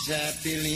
Zé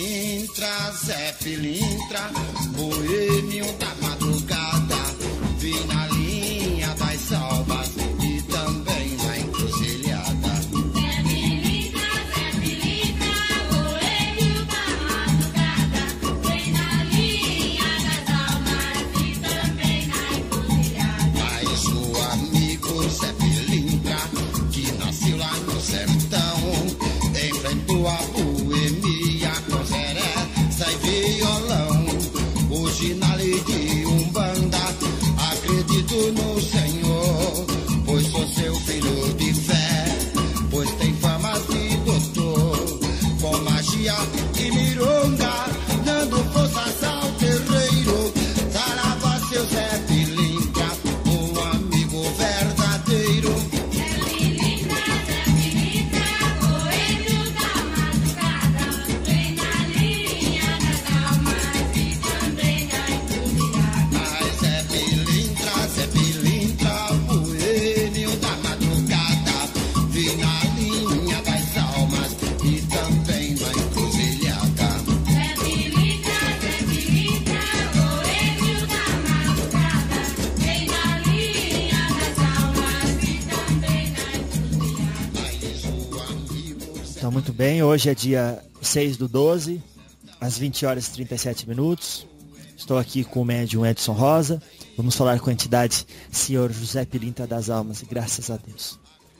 Pilintra, boêmio da madrugada, vi na linha das almas e também na encruzilhada. Zé Pilintra, boêmio da madrugada, vem na linha das almas e também na encruzilhada. Mas o amigo Zé Pilintra, que nasceu lá no sertão, enfrentou a boemia com seresta e violão. Hoje na lei de Umbanda acredito no Senhor, pois sou seu filho de fé, pois tem fama de doutor, com magia e mironga, dando forças ao terreiro. Saravá seu Zé Pilintra, um amigo verdadeiro. Zé Pilintra, boêmio da madrugada, vem na linha das almas e também na encruzilhada. Mas Zé Pilintra, boêmio da madrugada, vi na linha das almas e também na encruzilhada. Zé Pilintra, boêmio da madrugada, vem na linha das almas e também na encruzilhada. Mas o amigo Então, muito bem, hoje é dia 6/12, às 20 horas e 37 minutos. Estou aqui com o médium Edson Rosa. Vamos falar com a entidade Senhor José Pilintra das Almas, graças a Deus.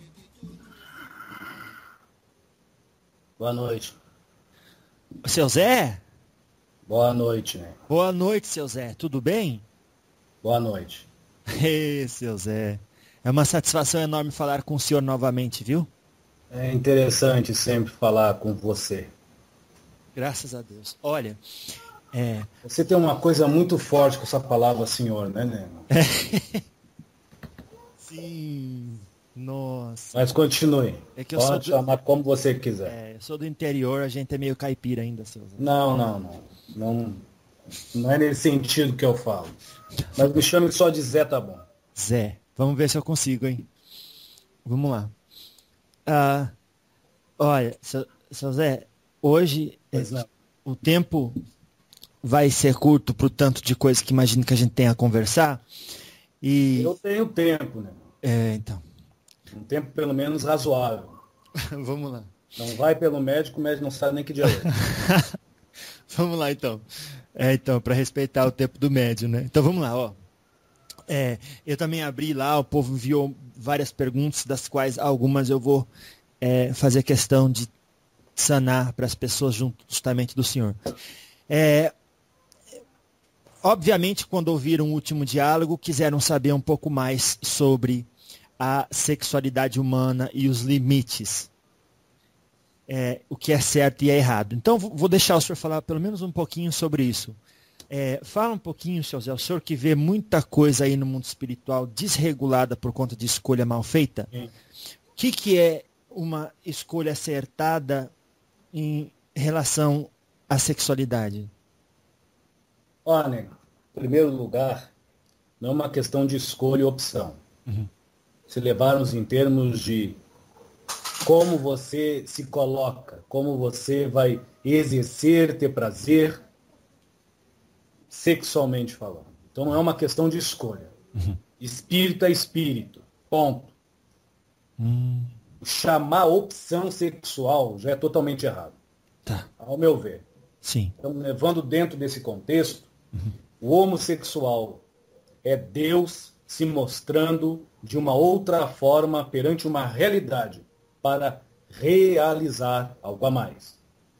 Boa noite. Seu Zé? Boa noite, né? Boa noite, seu Zé. Tudo bem? Boa noite. Ê, seu Zé. É uma satisfação enorme falar com o senhor novamente, viu? É interessante sempre falar com você. Graças a Deus. Olha, Você tem uma coisa muito forte com essa palavra senhor, né, Nego? sim, nossa. Mas continue. É que eu Pode sou do- chamar como você quiser. Eu sou do interior, a gente é meio caipira ainda, seu Zé. Não é nesse sentido que eu falo. Mas me chame só de Zé, tá bom. Zé, vamos ver se eu consigo, hein? Vamos lá. Olha, seu Zé, hoje Pois não. o tempo vai ser curto pro tanto de coisa que imagino que a gente tenha a conversar. E Eu tenho tempo, né? então, Um tempo pelo menos razoável. vamos lá. Não vai pelo médico, o médico não sabe nem que dia é. Vamos lá, então. Então, para respeitar o tempo do médio, né? Então, vamos lá, ó. Eu também abri lá, o povo enviou várias perguntas, das quais algumas eu vou fazer questão de sanar para as pessoas justamente do Senhor. Obviamente, quando ouviram o último diálogo, quiseram saber um pouco mais sobre a sexualidade humana e os limites. O que é certo e é errado. Então, vou deixar o senhor falar pelo menos um pouquinho sobre isso. Fala um pouquinho, seu Zé, o senhor que vê muita coisa aí no mundo espiritual desregulada por conta de escolha mal feita. Sim. O que é uma escolha acertada em relação à sexualidade? Olha, nego, em primeiro lugar, não é uma questão de escolha e opção. Se levarmos em termos de como você se coloca, como você vai exercer, ter prazer, sexualmente falando. Então não é uma questão de escolha. Espírito é espírito. Ponto. Chamar opção sexual já é totalmente errado. Tá. Ao meu ver. Sim. Então, levando dentro desse contexto, o homossexual é Deus se mostrando de uma outra forma perante uma realidade para realizar algo a mais.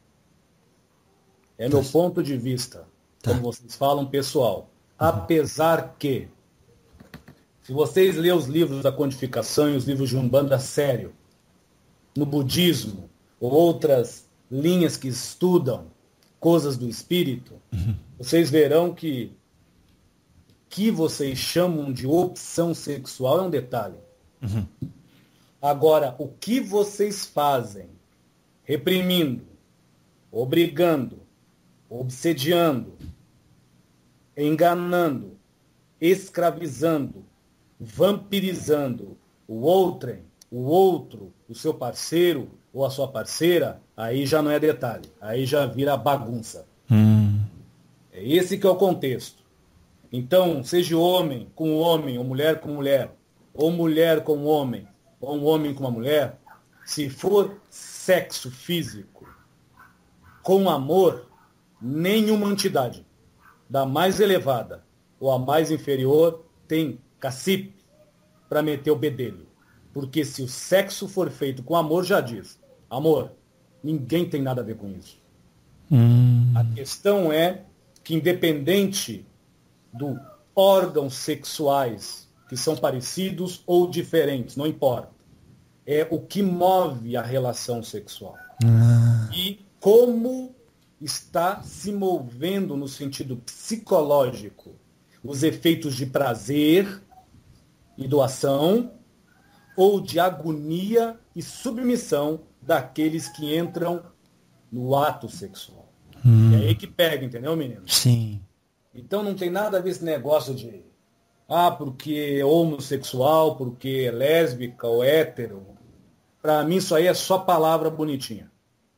É meu ponto de vista, como vocês falam, pessoal. Apesar que, se vocês lerem os livros da codificação e os livros de Umbanda sério, no budismo, ou outras linhas que estudam coisas do espírito, vocês verão que vocês chamam de opção sexual é um detalhe. Agora, o que vocês fazem reprimindo, obrigando, obsediando, enganando, escravizando, vampirizando o outro, o seu parceiro, ou a sua parceira, aí já não é detalhe, aí já vira bagunça. É esse que é o contexto. Então, seja homem, ou mulher com mulher, ou mulher com homem, ou um homem com uma mulher, se for sexo físico com amor, nenhuma entidade, da mais elevada ou a mais inferior, tem cacife para meter o bedelho. Porque se o sexo for feito com amor, já diz, amor, ninguém tem nada a ver com isso. A questão é que, independente do órgãos sexuais que são parecidos ou diferentes, não importa. É o que move a relação sexual. E como está se movendo no sentido psicológico os efeitos de prazer e doação ou de agonia e submissão daqueles que entram no ato sexual. É aí que pega, entendeu, menino? Sim. Então não tem nada a ver esse negócio de porque é homossexual, porque é lésbica ou hétero. Para mim isso aí é só palavra bonitinha.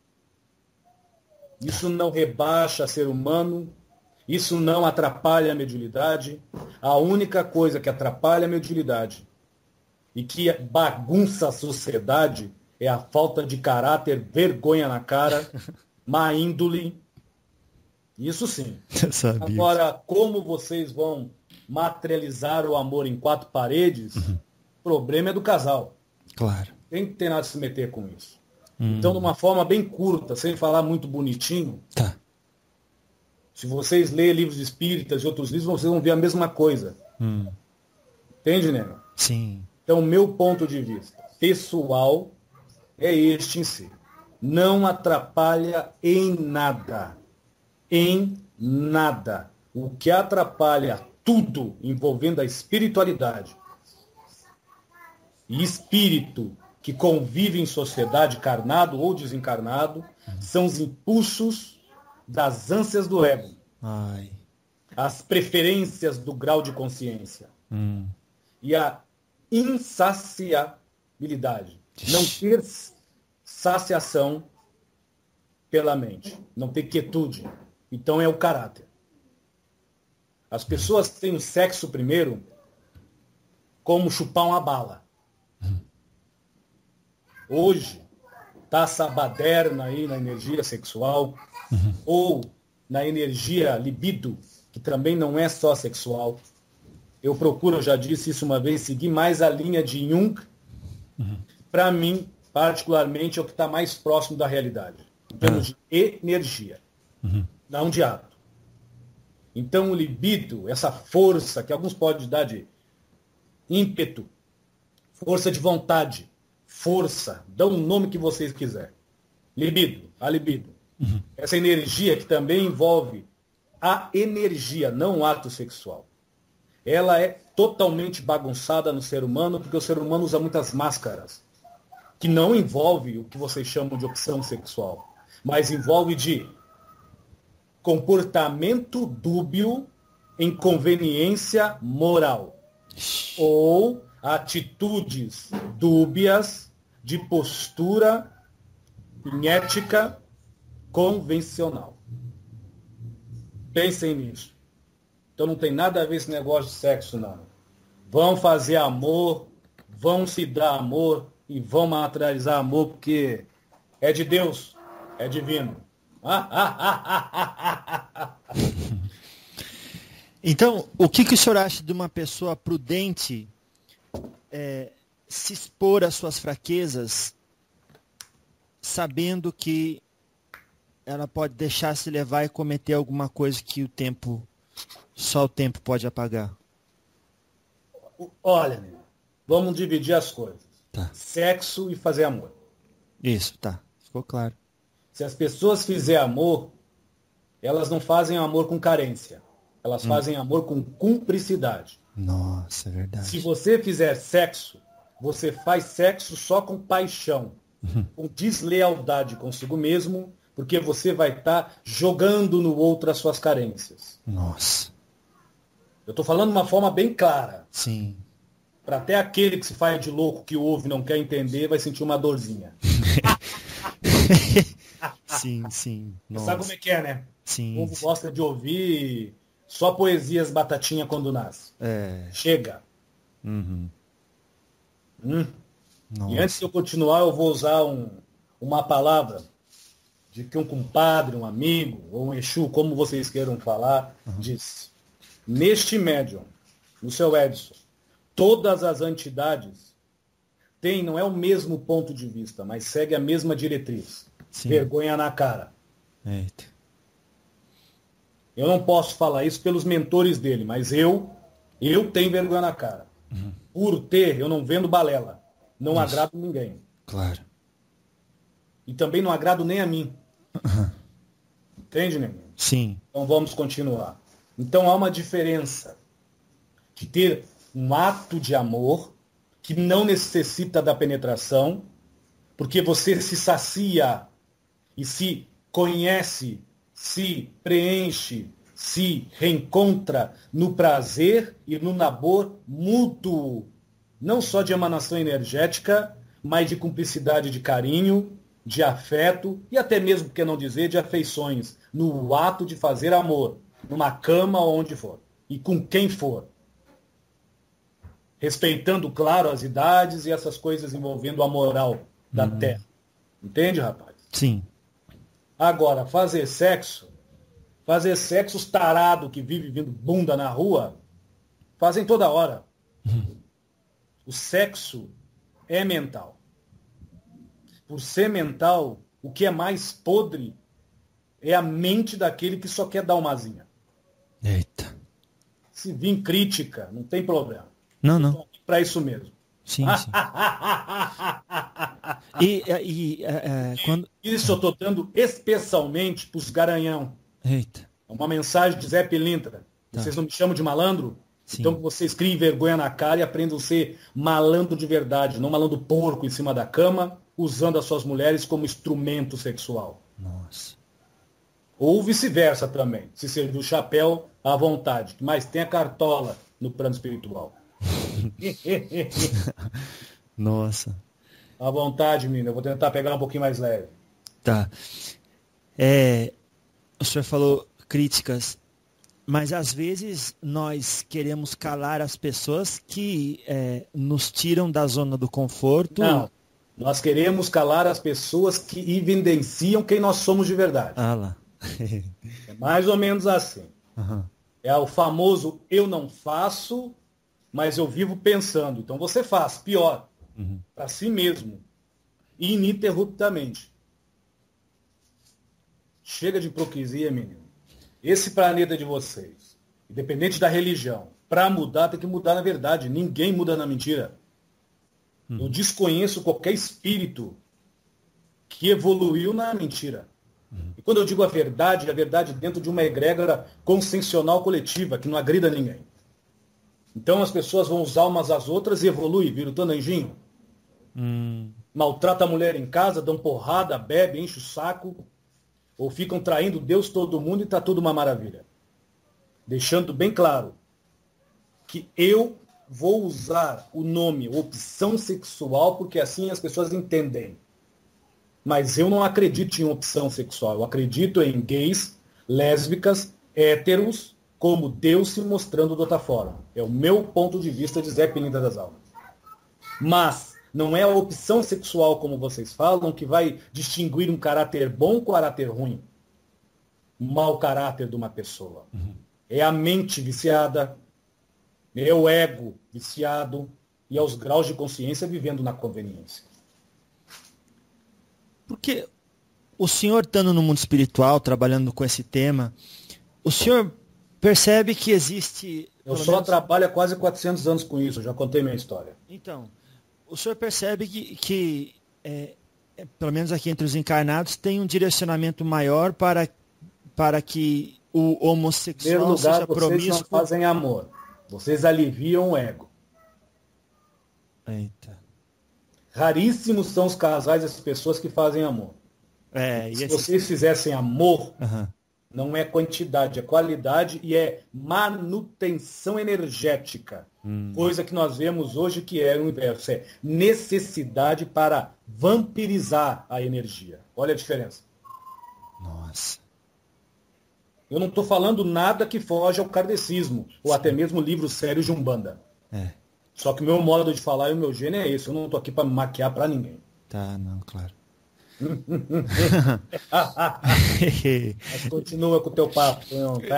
Isso não rebaixa ser humano, isso não atrapalha a mediunidade. A única coisa que atrapalha a mediunidade e que bagunça a sociedade é a falta de caráter, vergonha na cara, má índole. Isso sim. Agora, como vocês vão materializar o amor em quatro paredes, o problema é do casal. Claro. Tem que ter nada de se meter com isso. Então, de uma forma bem curta, sem falar muito bonitinho, Tá. se vocês lerem livros espíritas e outros livros, vocês vão ver a mesma coisa. Entende, Nego? Sim. Então, o meu ponto de vista pessoal é este em si. Não atrapalha em nada. Em nada. O que atrapalha tudo envolvendo a espiritualidade e espírito que convive em sociedade, carnado ou desencarnado, são os impulsos das ânsias do ego, Ai. as preferências do grau de consciência e a insaciabilidade. Não ter saciação pela mente, não ter quietude. Então é o caráter. As pessoas têm o sexo primeiro como chupar uma bala. Hoje, está essa baderna aí na energia sexual, ou na energia libido, que também não é só sexual. Eu procuro, eu já disse isso uma vez, seguir mais a linha de Jung. Para mim, particularmente, é o que está mais próximo da realidade, em termos de energia, não de ato. Então, o libido, essa força que alguns podem dar de ímpeto, força de vontade, força, dão o nome que vocês quiserem. Libido, a libido. Essa energia que também envolve a energia, não o ato sexual. Ela é totalmente bagunçada no ser humano, porque o ser humano usa muitas máscaras, que não envolve o que vocês chamam de opção sexual, mas envolve de comportamento dúbio em conveniência moral, ou atitudes dúbias de postura em ética convencional. Pensem nisso. Então não tem nada a ver esse negócio de sexo, não. Vão fazer amor, vão se dar amor e vão materializar amor, porque é de Deus, é divino. Então, o que o senhor acha de uma pessoa prudente se expor às suas fraquezas, sabendo que ela pode deixar se levar e cometer alguma coisa que só o tempo pode apagar? Olha, amigo, vamos dividir as coisas. Tá. Sexo e fazer amor. Isso, tá. Ficou claro. Se as pessoas fizerem amor, elas não fazem amor com carência. Elas fazem amor com cumplicidade. Nossa, é verdade. Se você fizer sexo, você faz sexo só com paixão, com deslealdade consigo mesmo, porque você vai estar jogando no outro as suas carências. Nossa. Eu estou falando de uma forma bem clara. Sim. Para até aquele que se faz de louco, que ouve e não quer entender, vai sentir uma dorzinha. Sim, sim. Você sabe como é que é, né? O Sim. povo gosta de ouvir só poesias batatinha quando nasce. É. Chega. Uhum. E antes de eu continuar, eu vou usar uma palavra de que um compadre, um amigo, ou um Exu, como vocês queiram falar, disse. Neste médium, no seu Edson, todas as entidades têm, não é o mesmo ponto de vista, mas segue a mesma diretriz. Sim. Vergonha na cara. Eita. Eu não posso falar isso pelos mentores dele, mas eu tenho vergonha na cara. Por ter, eu não vendo balela. Não agrado ninguém. Claro. E também não agrado nem a mim. Entende, né? Sim. Então vamos continuar. Então há uma diferença de ter um ato de amor que não necessita da penetração, porque você se sacia e se conhece, se preenche, se reencontra no prazer e no namor mútuo, não só de emanação energética, mas de cumplicidade de carinho, de afeto e até mesmo, por que não dizer, de afeições, no ato de fazer amor, numa cama ou onde for, e com quem for. Respeitando, claro, as idades e essas coisas envolvendo a moral da Terra. Entende, rapaz? Sim. Agora, fazer sexo, os tarados que vivem vindo bunda na rua, fazem toda hora. O sexo é mental. Por ser mental, o que é mais podre é a mente daquele que só quer dar uma asinha. Eita. Se vir crítica, não tem problema. Não. Para isso mesmo. Sim, sim. Quando... Isso eu estou dando especialmente para os garanhão. Eita. É uma mensagem de Zé Pilintra. Vocês não me chamam de malandro? Sim. Então vocês criem vergonha na cara e aprendam a ser malandro de verdade, não malandro porco em cima da cama, usando as suas mulheres como instrumento sexual. Nossa. Ou vice-versa também, se servir o chapéu à vontade, mas tem a cartola no plano espiritual. Nossa. À vontade, menina, eu vou tentar pegar um pouquinho mais leve. Tá. O senhor falou críticas, mas às vezes nós queremos calar as pessoas que nos tiram da zona do conforto. Não, nós queremos calar as pessoas que evidenciam quem nós somos de verdade. Ah lá. É mais ou menos assim. Uhum. É o famoso eu não faço, mas eu vivo pensando. Então você faz, pior, para si mesmo, ininterruptamente. Chega de hipocrisia, menino. Esse planeta de vocês, independente da religião, para mudar tem que mudar na verdade. Ninguém muda na mentira. Eu desconheço qualquer espírito que evoluiu na mentira. E quando eu digo a verdade dentro de uma egrégora consciencial coletiva, que não agrida ninguém. Então as pessoas vão usar umas às outras e evoluem, viram o anjinho. Maltrata a mulher em casa, dão porrada, bebe, enche o saco, ou ficam traindo Deus todo mundo e está tudo uma maravilha. Deixando bem claro que eu vou usar o nome opção sexual porque assim as pessoas entendem. Mas eu não acredito em opção sexual. Eu acredito em gays, lésbicas, héteros, como Deus se mostrando de outra forma. É o meu ponto de vista de Zé Pilintra das Almas. Mas não é a opção sexual, como vocês falam, que vai distinguir um caráter bom com caráter ruim. O mau caráter de uma pessoa. É a mente viciada, é o ego viciado e é os graus de consciência vivendo na conveniência. Porque o senhor estando no mundo espiritual, trabalhando com esse tema, o senhor percebe que existe... Eu só trabalho há quase 400 anos com isso, já contei minha história. Então, o senhor percebe que pelo menos aqui entre os encarnados, tem um direcionamento maior para que o homossexual Em primeiro lugar, seja vocês promíscuo? não fazem amor. Vocês aliviam o ego. Eita. Raríssimos são os casais, as pessoas que fazem amor. E Se esse... vocês fizessem amor, Aham. Não é quantidade, é qualidade e é manutenção energética. Coisa que nós vemos hoje que é o inverso. É necessidade para vampirizar a energia. Olha a diferença. Nossa. Eu não estou falando nada que foge ao kardecismo, ou até mesmo livro sério de Umbanda. É. Só que o meu modo de falar e o meu gênio é esse. Eu não estou aqui para me maquiar para ninguém. Tá, não, claro. Mas continua com o teu papo. Não, tá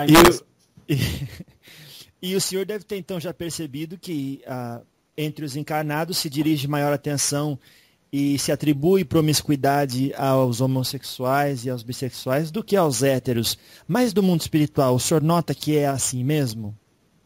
E o senhor deve ter então já percebido que entre os encarnados se dirige maior atenção e se atribui promiscuidade aos homossexuais e aos bissexuais do que aos héteros. Mas do mundo espiritual, o senhor nota que é assim mesmo?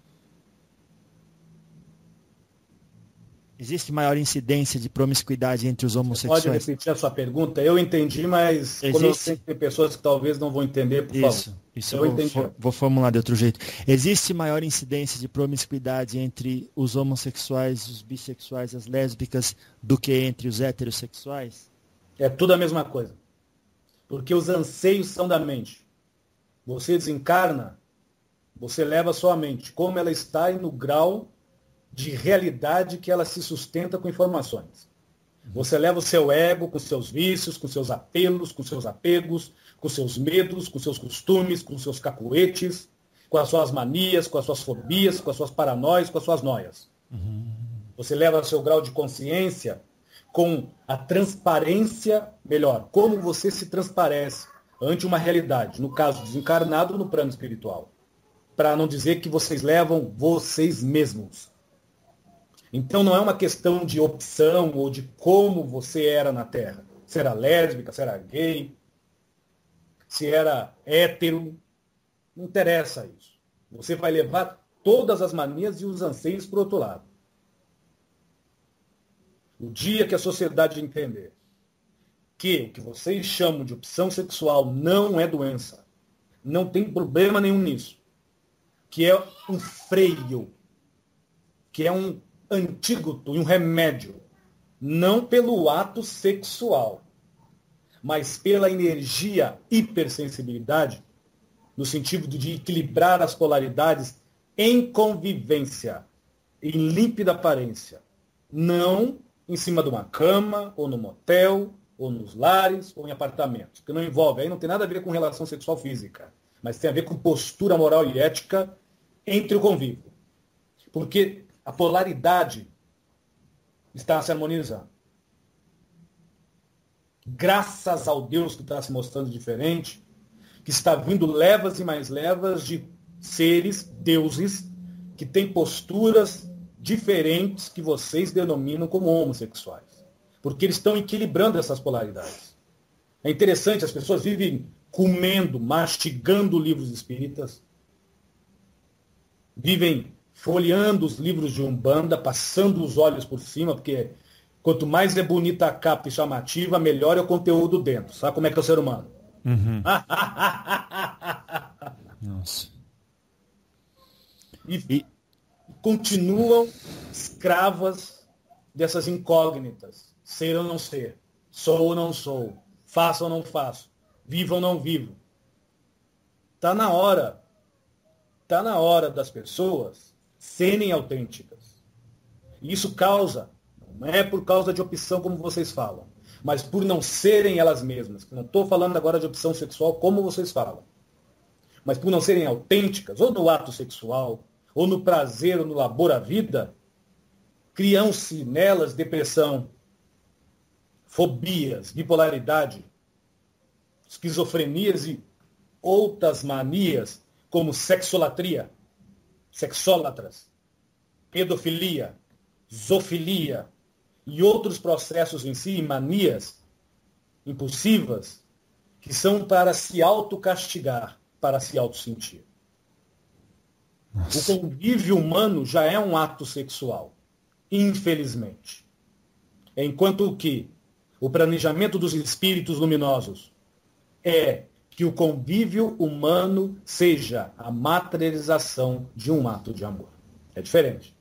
Existe maior incidência de promiscuidade entre os homossexuais? Pode repetir a sua pergunta? Eu entendi, mas como eu sei que tem pessoas que talvez não vão entender, por favor. Isso eu vou formular de outro jeito. Existe maior incidência de promiscuidade entre os homossexuais, os bissexuais, as lésbicas, do que entre os heterossexuais? É tudo a mesma coisa. Porque os anseios são da mente. Você desencarna, você leva a sua mente, como ela está e no grau de realidade que ela se sustenta com informações. Você leva o seu ego com seus vícios, com seus apelos, com seus apegos, com seus medos, com seus costumes, com seus cacuetes, com as suas manias, com as suas fobias, com as suas paranoias, com as suas noias. Você leva o seu grau de consciência com a transparência, melhor, como você se transparece ante uma realidade, no caso desencarnado no plano espiritual. Para não dizer que vocês levam vocês mesmos. Então não é uma questão de opção ou de como você era na Terra. Se era lésbica, se era gay, se era hétero. Não interessa isso. Você vai levar todas as manias e os anseios para o outro lado. O dia que a sociedade entender que o que vocês chamam de opção sexual não é doença, não tem problema nenhum nisso, que é um freio, que é um antídoto e um remédio, não pelo ato sexual, mas pela energia hipersensibilidade, no sentido de equilibrar as polaridades em convivência, em límpida aparência, não em cima de uma cama, ou no motel, ou nos lares, ou em apartamentos, que não envolve, aí não tem nada a ver com relação sexual física, mas tem a ver com postura moral e ética entre o convívio. Porque a polaridade está se harmonizando. Graças ao Deus que está se mostrando diferente, que está vindo levas e mais levas de seres, deuses, que têm posturas diferentes que vocês denominam como homossexuais. Porque eles estão equilibrando essas polaridades. É interessante, as pessoas vivem comendo, mastigando livros espíritas, vivem folheando os livros de Umbanda, passando os olhos por cima, porque quanto mais é bonita a capa e chamativa, melhor é o conteúdo dentro. Sabe como é que é o ser humano? Nossa. E continuam escravas dessas incógnitas. Ser ou não ser. Sou ou não sou. Faço ou não faço. Vivo ou não vivo. Está na hora. Está na hora das pessoas serem autênticas. E isso causa, não é por causa de opção como vocês falam, mas por não serem elas mesmas. Não estou falando agora de opção sexual como vocês falam, mas por não serem autênticas, ou no ato sexual, ou no prazer, ou no labor à vida, criam-se nelas depressão, fobias, bipolaridade, esquizofrenias e outras manias, como sexolatria, sexólatras, pedofilia, zoofilia e outros processos em si, manias impulsivas, que são para se autocastigar, para se autossentir. O convívio humano já é um ato sexual, infelizmente. Enquanto que o planejamento dos espíritos luminosos é que o convívio humano seja a materialização de um ato de amor. É diferente.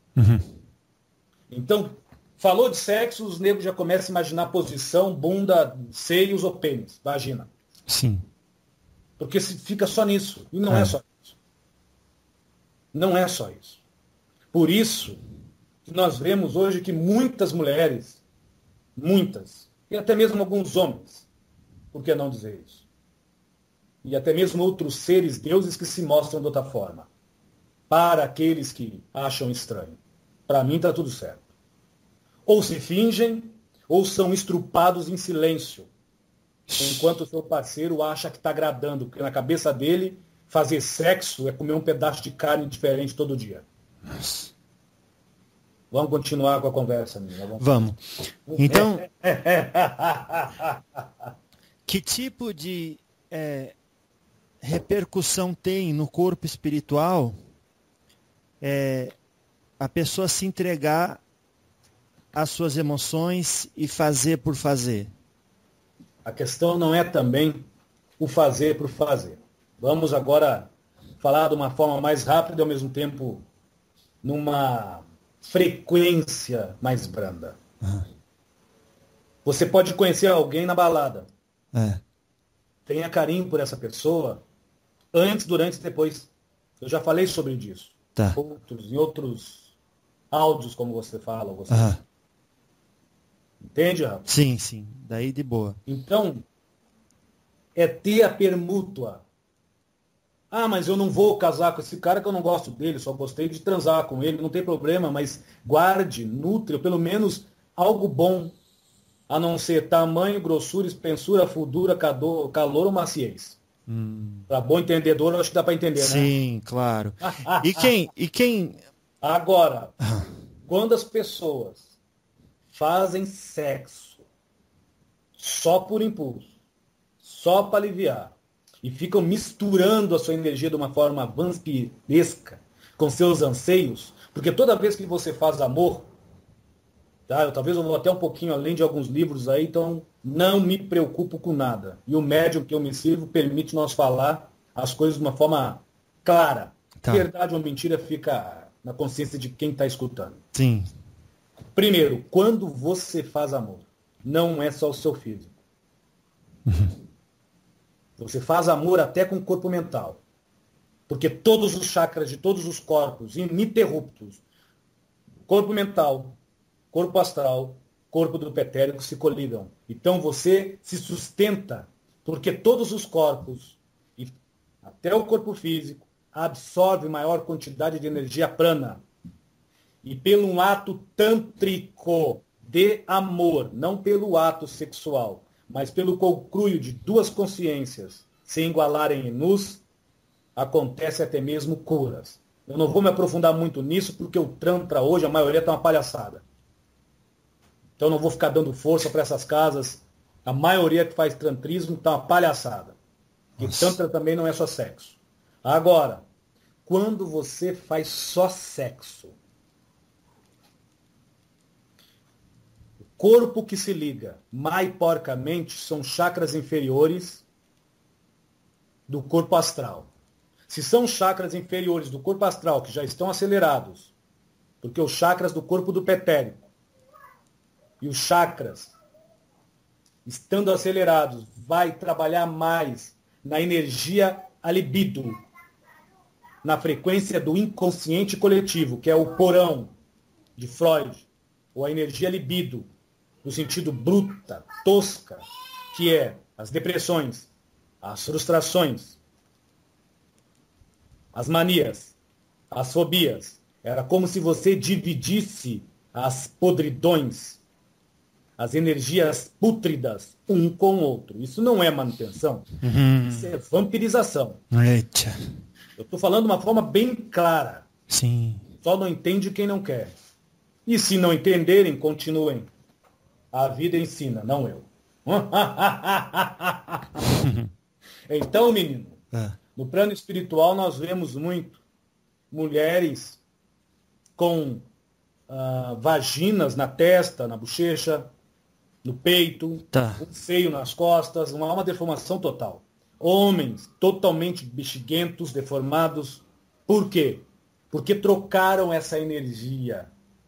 Então, falou de sexo, os negros já começam a imaginar posição, bunda, seios ou pênis, vagina. Sim. Porque se fica só nisso. E não é só isso. Não é só isso. Por isso que nós vemos hoje que muitas mulheres, muitas, e até mesmo alguns homens, por que não dizer isso? E até mesmo outros seres, deuses que se mostram de outra forma. Para aqueles que acham estranho. Para mim está tudo certo. Ou se fingem, ou são estrupados em silêncio. Enquanto o seu parceiro acha que está agradando, porque na cabeça dele, fazer sexo é comer um pedaço de carne diferente todo dia. Vamos continuar com a conversa, amiga. Vamos. Então, que tipo de repercussão tem no corpo espiritual a pessoa se entregar às suas emoções e fazer por fazer? A questão não é também o fazer por fazer. Vamos agora falar de uma forma mais rápida e ao mesmo tempo numa frequência mais branda. Você pode conhecer alguém na balada. Tenha carinho por essa pessoa antes, durante e depois. Eu já falei sobre isso. Tá. Em outros áudios, como você fala. Entende, Rafa? Sim. Daí de boa. Então, é ter a permútua. Ah, mas eu não vou casar com esse cara que eu não gosto dele, só gostei de transar com ele, não tem problema, mas guarde, nutre, ou pelo menos algo bom, a não ser tamanho, grossura, espessura, fundura, calor ou maciez. Para bom entendedor, eu acho que dá para entender, né? Sim, claro. E quem... Agora, quando as pessoas fazem sexo só por impulso, só para aliviar, e ficam misturando a sua energia de uma forma vampiresca com seus anseios, porque toda vez que você faz amor, tá? Talvez eu vou até um pouquinho além de alguns livros aí, então não me preocupo com nada. E o médium que eu me sirvo permite nós falar as coisas de uma forma clara. Tá. Verdade ou mentira fica na consciência de quem está escutando. Sim. Primeiro, quando você faz amor, não é só o seu físico. Você faz amor até com o corpo mental. Porque todos os chakras de todos os corpos, ininterruptos, corpo mental, corpo astral, corpo do pretérito se coligam. Então você se sustenta, porque todos os corpos, e até o corpo físico, absorve maior quantidade de energia prana. E pelo um ato tântrico de amor, não pelo ato sexual, mas pelo concruio de duas consciências se igualarem em nus, acontece até mesmo curas. Eu não vou me aprofundar muito nisso, porque o Tantra hoje, a maioria está uma palhaçada. Então eu não vou ficar dando força para essas casas. A maioria que faz tantrismo está uma palhaçada. E Tantra também não é só sexo. Agora, quando você faz só sexo, o corpo que se liga mais porcamente são chakras inferiores do corpo astral. Se são chakras inferiores do corpo astral que já estão acelerados, porque os chakras do corpo do pretérito e os chakras, estando acelerados, vai trabalhar mais na energia a libido, na frequência do inconsciente coletivo, que é o porão de Freud, ou a energia libido, no sentido bruta, tosca, que é as depressões, as frustrações, as manias, as fobias. Era como se você dividisse as podridões, as energias pútridas, um com o outro. Isso não é manutenção, isso é vampirização. Eita. Eu estou falando de uma forma bem clara. Sim. Só não entende quem não quer. E se não entenderem, continuem. A vida ensina, não eu. Então, menino, no plano espiritual nós vemos muito mulheres com vaginas na testa, na bochecha, no peito, um seio nas costas, uma deformação total. Homens totalmente bexiguentos, deformados. Por quê? Porque trocaram essa energia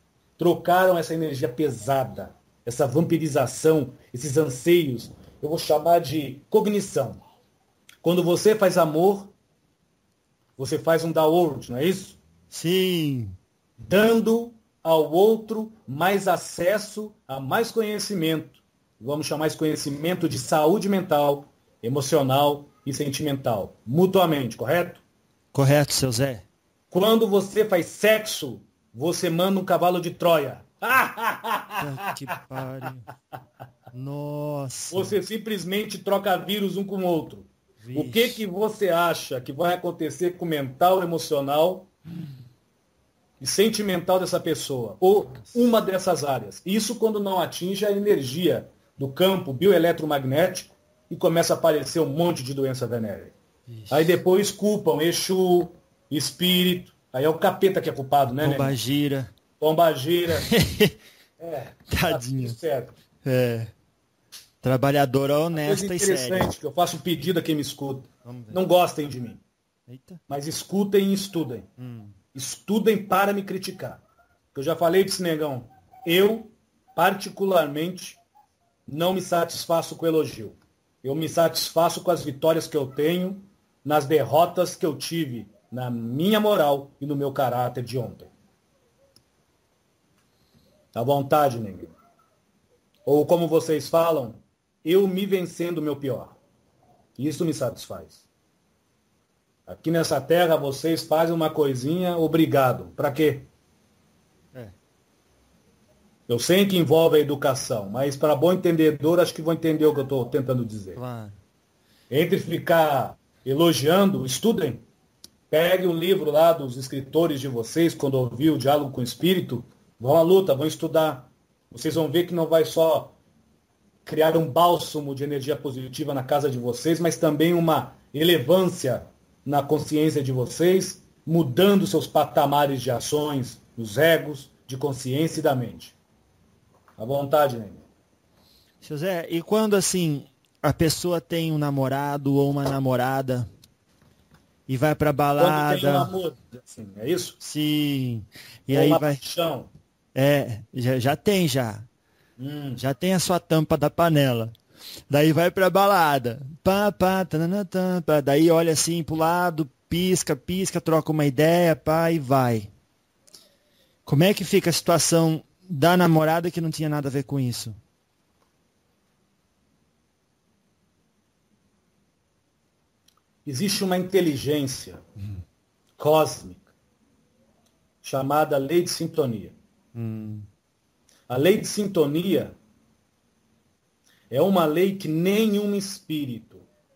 pesada, essa vampirização, esses anseios, eu vou chamar de cognição. Quando você faz amor, você faz um downward, não é isso? Sim. Dando ao outro mais acesso a mais conhecimento. Vamos chamar esse conhecimento de saúde mental, emocional e sentimental, mutuamente, correto? Correto, seu Zé. Quando você faz sexo, você manda um cavalo de Troia. Puta que pariu. Nossa. Você simplesmente troca vírus um com o outro. O que você acha que vai acontecer com o mental, emocional e sentimental dessa pessoa? Ou uma dessas áreas. Isso quando não atinge a energia do campo bioeletromagnético e começa a aparecer um monte de doença venérea. Aí depois culpam Exu, espírito. Aí é o capeta que é culpado, né, Pombagira. Pombagira. Tadinho. Tá certo. É. Trabalhadora honesta Coisa e séria. interessante que eu faço um pedido a quem me escuta. Vamos ver. Não gostem de mim, Eita. mas escutem e estudem. Estudem para me criticar. Eu já falei para esse negão. Eu, particularmente, não me satisfaço com elogio. Eu me satisfaço com as vitórias que eu tenho, nas derrotas que eu tive, na minha moral e no meu caráter de ontem. À vontade, ninguém. Ou como vocês falam, eu me vencendo o meu pior. Isso me satisfaz. Aqui nessa terra vocês fazem uma coisinha, obrigado. Para quê? Eu sei que envolve a educação, mas para bom entendedor, acho que vão entender o que eu estou tentando dizer. Claro. Entre ficar elogiando, estudem. Pegue um livro lá dos escritores de vocês, quando ouvir o Diálogo com o Espírito, vão à luta, vão estudar. Vocês vão ver que não vai só criar um bálsamo de energia positiva na casa de vocês, mas também uma elevância na consciência de vocês, mudando seus patamares de ações, os egos, de consciência e da mente. À vontade, né? Seu Zé, e quando assim a pessoa tem um namorado ou uma namorada e vai pra balada? Quando tem um amor, assim, é isso? Sim. E Ou aí uma vai. paixão. Já tem já. Já tem a sua tampa da panela. Daí vai pra balada. Pá, pá, tananã, pá. Daí olha assim pro lado, pisca, pisca, troca uma ideia, pá, e vai. Como é que fica a situação da namorada que não tinha nada a ver com isso? Existe uma inteligência cósmica chamada lei de sintonia. A lei de sintonia é uma lei que nenhum espírito,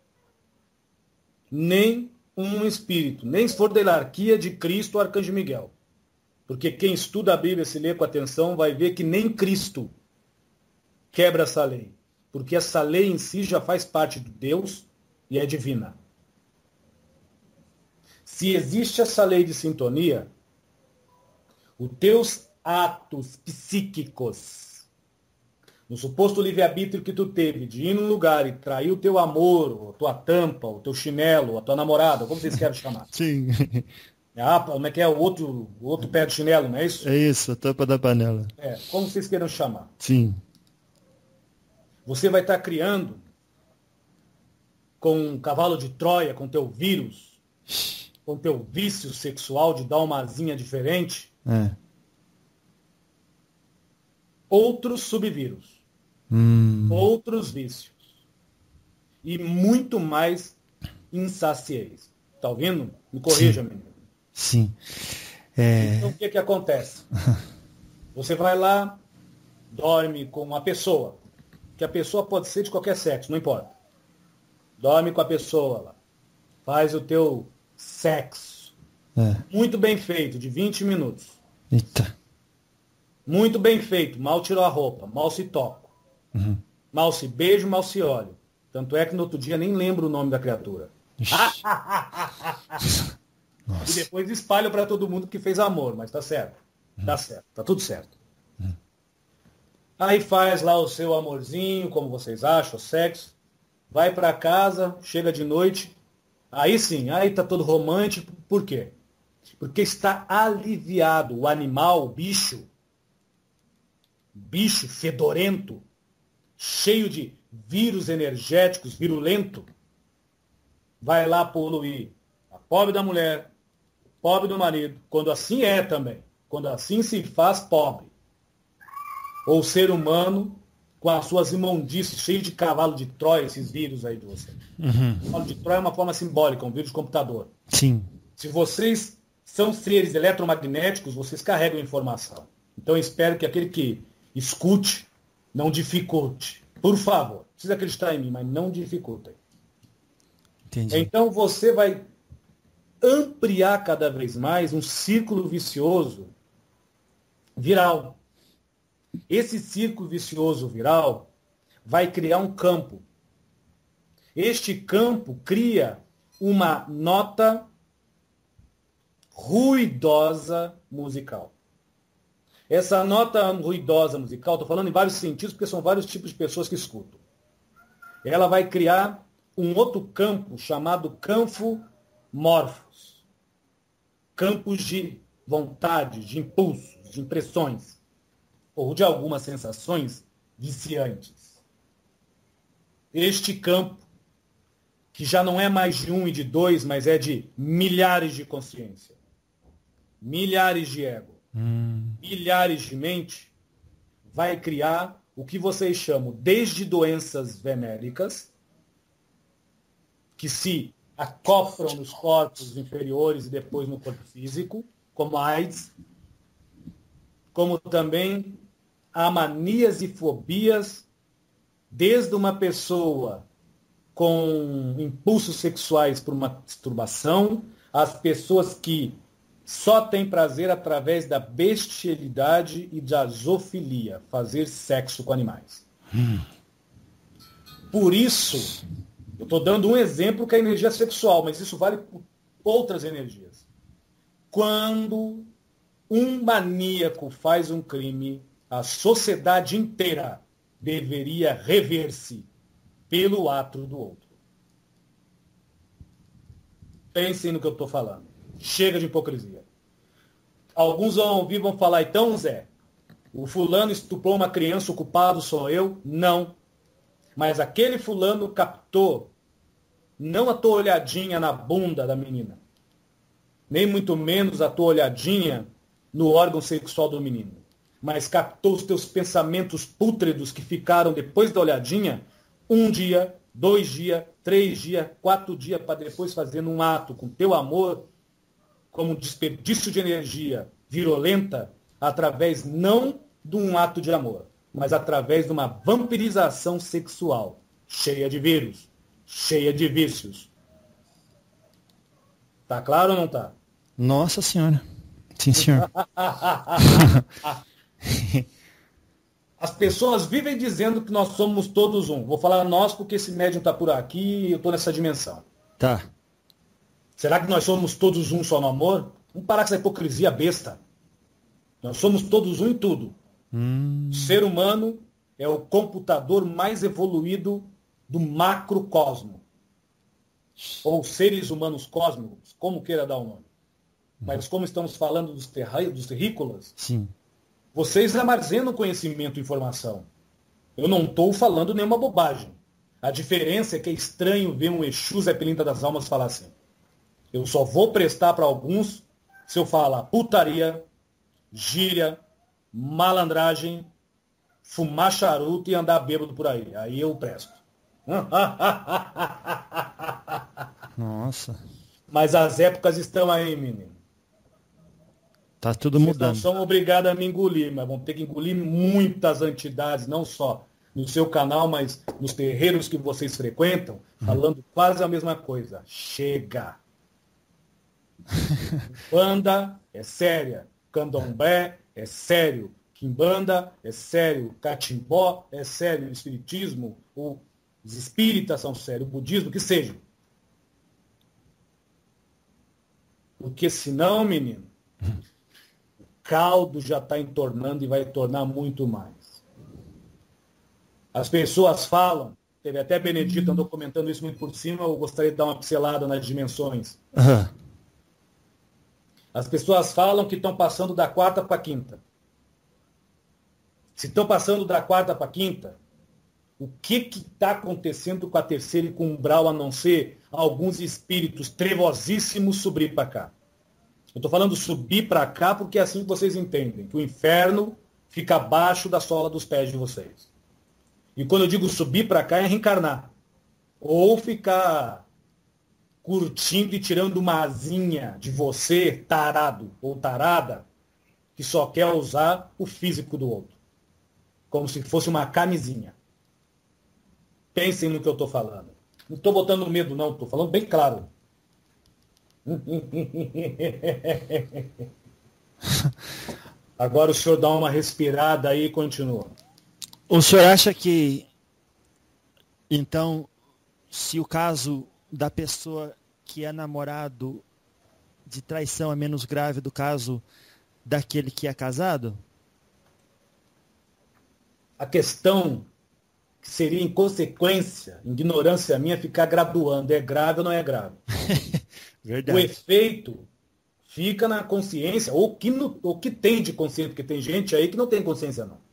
nem se for da hierarquia de Cristo ou Arcanjo Miguel, porque quem estuda a Bíblia, se lê com atenção, vai ver que nem Cristo quebra essa lei, porque essa lei em si já faz parte de Deus e é divina. Se existe essa lei de sintonia, os teus atos psíquicos, no suposto livre-arbítrio que tu teve de ir num lugar e trair o teu amor, ou a tua tampa, o teu chinelo, a tua namorada, como vocês querem chamar? Sim. Como é que é o outro pé de chinelo, não é isso? É isso, a tampa da panela. Como vocês queiram chamar. Sim. Você vai estar criando com um cavalo de Troia, com teu vírus, com teu vício sexual de dar uma asinha diferente, outros subvírus, outros vícios e muito mais insaciáveis. Tá ouvindo? Me corrija, menino. Sim. Então o que acontece? Você vai lá, dorme com uma pessoa, que a pessoa pode ser de qualquer sexo, não importa. Dorme com a pessoa lá, faz o teu sexo. Muito bem feito, de 20 minutos. Eita. Muito bem feito, mal tirou a roupa, mal se toca. Mal se beijo, mal se olha. Tanto é que no outro dia nem lembro o nome da criatura. E depois espalha para todo mundo que fez amor, mas tá certo. Tá certo, tá tudo certo. Aí faz lá o seu amorzinho, como vocês acham, o sexo. Vai para casa, chega de noite. Aí sim, aí tá todo romântico. Por quê? Porque está aliviado o animal, o bicho fedorento, cheio de vírus energéticos, virulento, vai lá poluir a pobre da mulher, o pobre do marido, quando assim é também, quando assim se faz pobre. Ou ser humano com as suas imundícies, cheio de cavalo de Troia, esses vírus aí de você. Cavalo de Troia é uma forma simbólica, um vírus de computador. Sim. Se vocês são seres eletromagnéticos, vocês carregam informação. Então eu espero que aquele que escute não dificulte. Por favor, precisa acreditar em mim, mas não dificultem. Entendi. Então você vai ampliar cada vez mais um círculo vicioso viral. Esse círculo vicioso viral vai criar um campo. Este campo cria uma nota ruidosa musical. Essa nota ruidosa musical, estou falando em vários sentidos, porque são vários tipos de pessoas que escutam. Ela vai criar um outro campo chamado campo morfos. Campos de vontade, de impulsos, de impressões, ou de algumas sensações viciantes. Este campo, que já não é mais de um e de dois, mas é de milhares de consciência, milhares de ego, milhares de mente, vai criar o que vocês chamam desde doenças venéricas, que se acoplam nos corpos inferiores e depois no corpo físico, como a AIDS, como também há manias e fobias, desde uma pessoa com impulsos sexuais por uma masturbação, as pessoas que só têm prazer através da bestialidade e da zoofilia, fazer sexo com animais. Por isso, eu estou dando um exemplo que é a energia sexual, mas isso vale por outras energias. Quando um maníaco faz um crime, a sociedade inteira deveria rever-se pelo ato do outro. Pensem no que eu estou falando. Chega de hipocrisia. Alguns vão ouvir, vão falar, então, Zé, o fulano estuprou uma criança, o culpado sou eu? Não. Mas aquele fulano captou não a tua olhadinha na bunda da menina, nem muito menos a tua olhadinha no órgão sexual do menino, mas captou os teus pensamentos pútridos que ficaram depois da olhadinha, 1 dia, 2 dias, 3 dias, 4 dias, para depois fazer um ato com teu amor, como um desperdício de energia virulenta, através não de um ato de amor, mas através de uma vampirização sexual, cheia de vírus, cheia de vícios. Tá claro ou não tá? Nossa Senhora. Sim, senhor. As pessoas vivem dizendo que nós somos todos um. Vou falar nós porque esse médium está por aqui e eu estou nessa dimensão. Tá. Será que nós somos todos um só no amor? Vamos parar com essa hipocrisia besta. Nós somos todos um em tudo. O ser humano é o computador mais evoluído do macrocosmo. Ou seres humanos cósmicos, como queira dar o nome. Mas como estamos falando dos terrícolas, Sim. vocês armazenam conhecimento e informação. Eu não estou falando nenhuma bobagem. A diferença é que é estranho ver um Exu Zé Pilintra das Almas falar assim. Eu só vou prestar para alguns se eu falar putaria, gíria, malandragem, fumar charuto e andar bêbado por aí. Aí eu presto. Nossa. Mas as épocas estão aí, menino. Tá tudo Vocês mudando. não são obrigados a me engolir, mas vão ter que engolir muitas entidades, não só no seu canal, mas nos terreiros que vocês frequentam, falando quase a mesma coisa. Chega! Banda é séria, candomblé é sério, quimbanda é sério, catimbó é sério, o espiritismo, os espíritas são sérios, o budismo, que seja. Porque senão, menino, o caldo já está entornando e vai tornar muito mais. As pessoas falam, teve até Benedito andou comentando isso muito por cima, eu gostaria de dar uma pincelada nas dimensões. Aham. As pessoas falam que estão passando da quarta para a quinta. Se estão passando da quarta para a quinta, O que está acontecendo com a terceira e com o umbral, a não ser alguns espíritos trevosíssimos subir para cá? Eu estou falando subir para cá porque é assim que vocês entendem, que o inferno fica abaixo da sola dos pés de vocês. E quando eu digo subir para cá é reencarnar. Ou ficar curtindo e tirando uma asinha de você, tarado ou tarada, que só quer usar o físico do outro. Como se fosse uma camisinha. Pensem no que eu estou falando. Não estou botando medo, não. Estou falando bem claro. Agora o senhor dá uma respirada aí e continua. O senhor acha que, então, se o caso da pessoa que é namorado de traição é menos grave do caso daquele que é casado? A questão que seria inconsequência, ignorância minha, ficar graduando, é grave ou não é grave. Verdade. O efeito fica na consciência, ou que tem de consciência, porque tem gente aí que não tem consciência, não.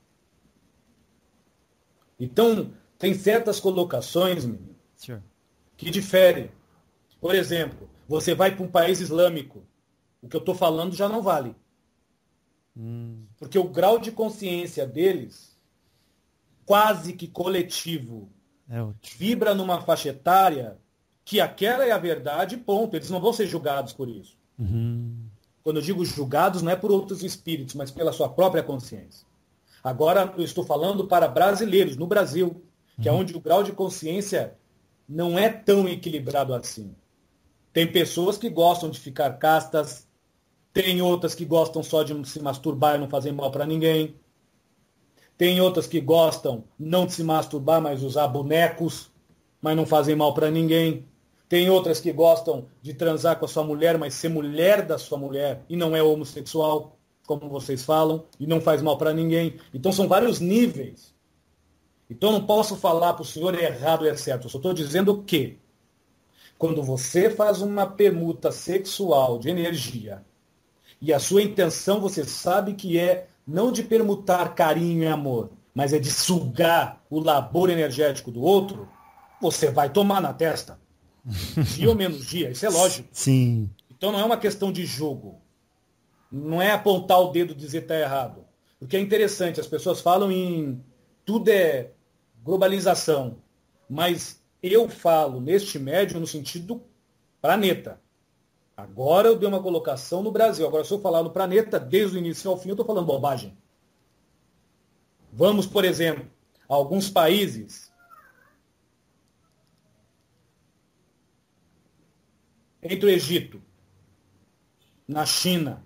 Então, tem certas colocações, menino, Senhor. que diferem. Por exemplo, você vai para um país islâmico, o que eu estou falando já não vale. Porque o grau de consciência deles, quase que coletivo, É outro. vibra numa faixa etária que aquela é a verdade, ponto. Eles não vão ser julgados por isso. Quando eu digo julgados, não é por outros espíritos, mas pela sua própria consciência. Agora eu estou falando para brasileiros, no Brasil, que é onde o grau de consciência não é tão equilibrado assim. Tem pessoas que gostam de ficar castas, tem outras que gostam só de se masturbar e não fazer mal para ninguém. Tem outras que gostam não de se masturbar, mas usar bonecos, mas não fazem mal para ninguém. Tem outras que gostam de transar com a sua mulher, mas ser mulher da sua mulher e não é homossexual, como vocês falam, e não faz mal para ninguém. Então são vários níveis. Então eu não posso falar para o senhor é errado ou é certo. Eu só estou dizendo que quando você faz uma permuta sexual de energia e a sua intenção você sabe que é não de permutar carinho e amor, mas é de sugar o labor energético do outro, você vai tomar na testa. Dia ou menos dia, isso é lógico. Sim. Então não é uma questão de jogo. Não é apontar o dedo e dizer que está errado. Porque é interessante, as pessoas falam em tudo é globalização. Mas eu falo neste médium no sentido planeta. Agora eu dei uma colocação no Brasil. Agora, se eu falar no planeta, desde o início ao fim, eu estou falando bobagem. Vamos, por exemplo, a alguns países. Entre o Egito, na China,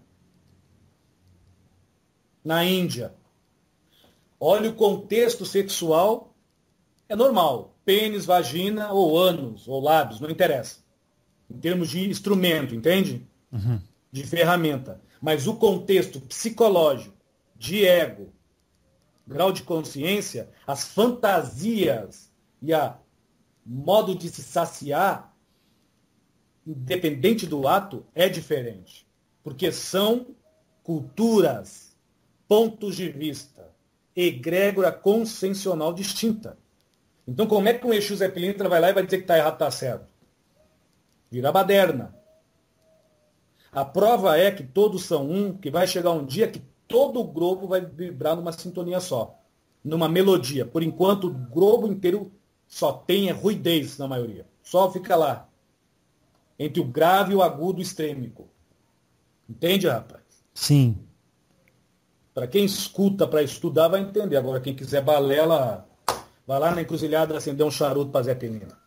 na Índia. Olha o contexto sexual, é normal. Pênis, vagina, ou ânus, ou lábios, não interessa. Em termos de instrumento, entende? De ferramenta. Mas o contexto psicológico, de ego, grau de consciência, as fantasias e a modo de se saciar, independente do ato, é diferente. Porque são culturas, pontos de vista, egrégora consciencial distinta. Então, como é que um Exu Zé Pilintra vai lá e vai dizer que está errado, está certo? Vira baderna. A prova é que todos são um, que vai chegar um dia que todo o globo vai vibrar numa sintonia só, numa melodia. Por enquanto, o globo inteiro só tem ruidez na maioria. Só fica lá, entre o grave e o agudo extrêmico. Entende, rapaz? Sim. Para quem escuta para estudar vai entender. Agora, quem quiser balela, vai lá na encruzilhada acender um charuto para Zé Pilintra.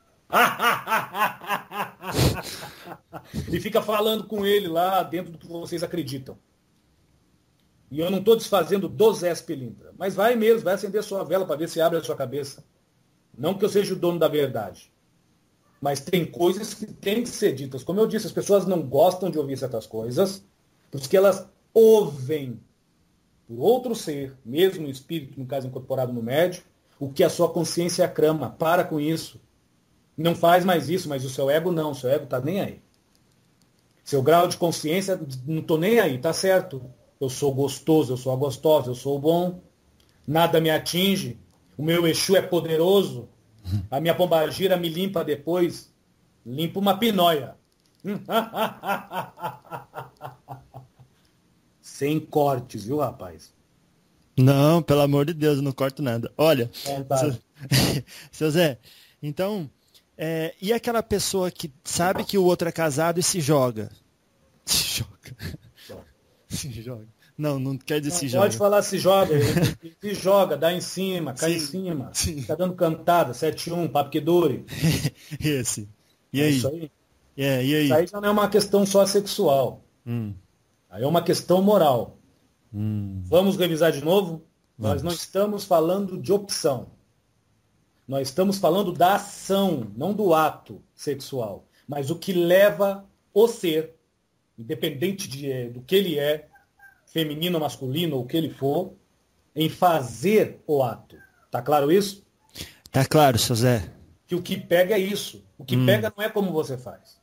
E fica falando com ele lá dentro do que vocês acreditam. E eu não estou desfazendo do Zé Pilintra. Mas vai mesmo, vai acender sua vela para ver se abre a sua cabeça. Não que eu seja o dono da verdade. Mas tem coisas que têm que ser ditas. Como eu disse, as pessoas não gostam de ouvir certas coisas, porque elas ouvem por outro ser, mesmo o espírito, no caso incorporado no médium, o que a sua consciência acrama. Para com isso. Não faz mais isso, mas o seu ego não. O seu ego está nem aí. Seu grau de consciência, não estou nem aí, tá certo. Eu sou gostoso, eu sou a gostosa, eu sou o bom. Nada me atinge. o meu Exu é poderoso, a minha pombagira me limpa depois, limpa uma pinóia. Sem cortes, viu, rapaz? Não, pelo amor de Deus, eu não corto nada. Olha, Vontade. seu Zé, então, e aquela pessoa que sabe que o outro é casado e se joga? Se joga. Se joga. Não, não quer dizer se Não joga. pode falar se joga, ele se joga, dá em cima, cai em Sim, cima, sim. tá dando cantada, 7-1, papo que dure. Esse. E É aí? isso aí. E aí? Isso aí já não é uma questão só sexual, Hum, aí é uma questão moral. hum. Vamos revisar de novo? Nós Vamos. não estamos falando de opção. Nós estamos falando da ação, não do ato sexual. Mas o que leva o ser, independente do que ele é, feminino ou masculino, ou o que ele for, em fazer o ato. Tá claro isso? Tá claro, seu Zé. Que o que pega é isso. O que pega não é como você faz.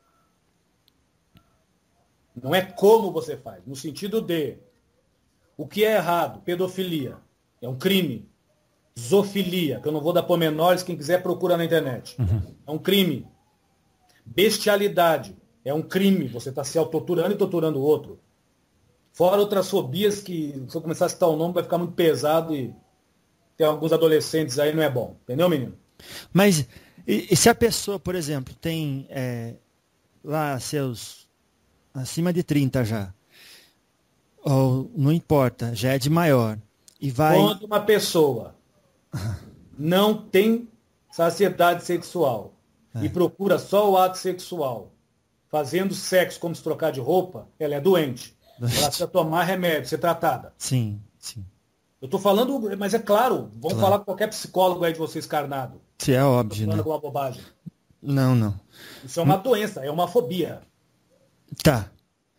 Não é como você faz. No sentido de o que é errado, pedofilia, é um crime. Zoofilia, que eu não vou dar pormenores, quem quiser procura na internet. É um crime. Bestialidade, é um crime. Você está se autotorturando e torturando o outro. Fora outras fobias que, se eu começar a citar o nome, vai ficar muito pesado e tem alguns adolescentes aí, não é bom. Entendeu, menino? Mas, e se a pessoa, por exemplo, tem lá seus acima de 30 já, ou não importa, já é de maior, e vai... Quando uma pessoa não tem saciedade sexual e procura só o ato sexual, fazendo sexo como se trocar de roupa, ela é doente. Ela precisa tomar remédio, ser tratada. Sim, sim. Eu estou falando, mas é claro, vamos falar com qualquer psicólogo aí de vocês carnado. Isso é óbvio, Falando né? alguma bobagem. Não. Isso é uma doença, é uma fobia. Tá.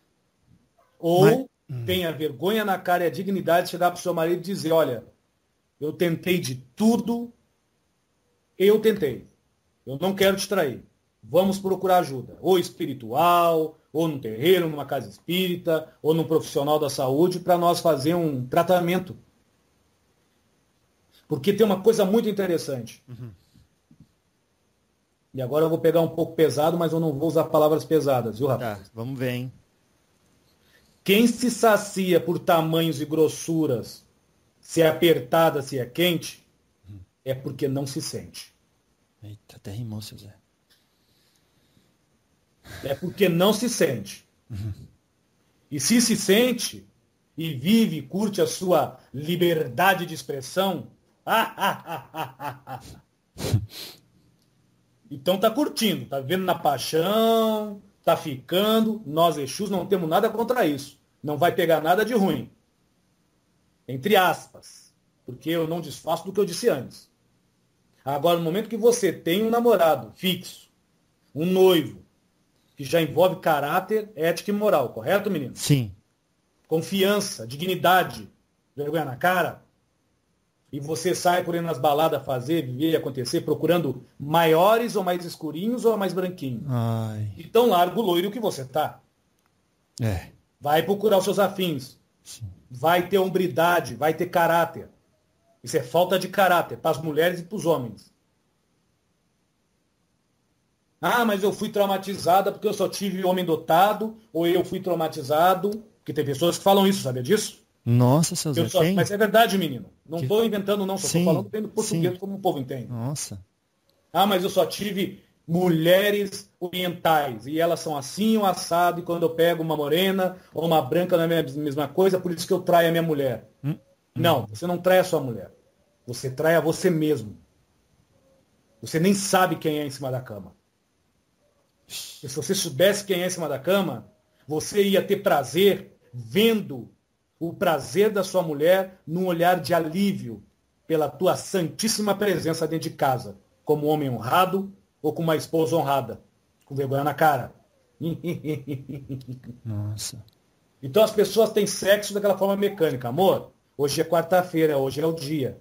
Ou tenha vergonha na cara e a dignidade de chegar para o seu marido e dizer, olha, eu tentei de tudo, eu tentei. Eu não quero te trair. Vamos procurar ajuda. Ou espiritual, ou no terreiro, numa casa espírita, ou num profissional da saúde, para nós fazer um tratamento. Porque tem uma coisa muito interessante. E agora eu vou pegar um pouco pesado, mas eu não vou usar palavras pesadas, viu, rapaz? Tá, vamos ver, hein? Quem se sacia por tamanhos e grossuras, se é apertada, se é quente, é porque não se sente. Eita, até rimou, seu Zé. É porque não se sente. E se sente, e vive, curte a sua liberdade de expressão, então tá curtindo, tá vivendo na paixão, tá ficando. Nós, Exus, não temos nada contra isso. Não vai pegar nada de ruim. Entre aspas. Porque eu não desfaço do que eu disse antes. Agora, no momento que você tem um namorado fixo, um noivo, que já envolve caráter, ética e moral, correto, menino? Sim. Confiança, dignidade, vergonha na cara, e você sai por aí nas baladas fazer, viver e acontecer, procurando maiores ou mais escurinhos ou mais branquinhos. Ai. Então larga o loiro que você tá. É. Vai procurar os seus afins. Sim. Vai ter hombridade, vai ter caráter. Isso é falta de caráter para as mulheres e para os homens. Ah, mas eu fui traumatizada porque eu só tive homem dotado, ou eu fui traumatizado, porque tem pessoas que falam isso, sabia disso? Nossa, seu Zé, tem? Mas é verdade, menino. Não estou inventando, não. Só estou Sim, falando bem do português, sim. como o povo entende. Nossa. Ah, mas eu só tive mulheres orientais. E elas são assim, um assado. E quando eu pego uma morena ou uma branca, não é a mesma coisa. Por isso que eu traio a minha mulher. Não, você não trai a sua mulher. Você trai a você mesmo. Você nem sabe quem é em cima da cama. E se você soubesse quem é em cima da cama, você ia ter prazer vendo o prazer da sua mulher num olhar de alívio pela tua santíssima presença dentro de casa, como um homem honrado ou com uma esposa honrada, com vergonha na cara. Nossa. Então as pessoas têm sexo daquela forma mecânica. Amor, hoje é quarta-feira, hoje é o dia.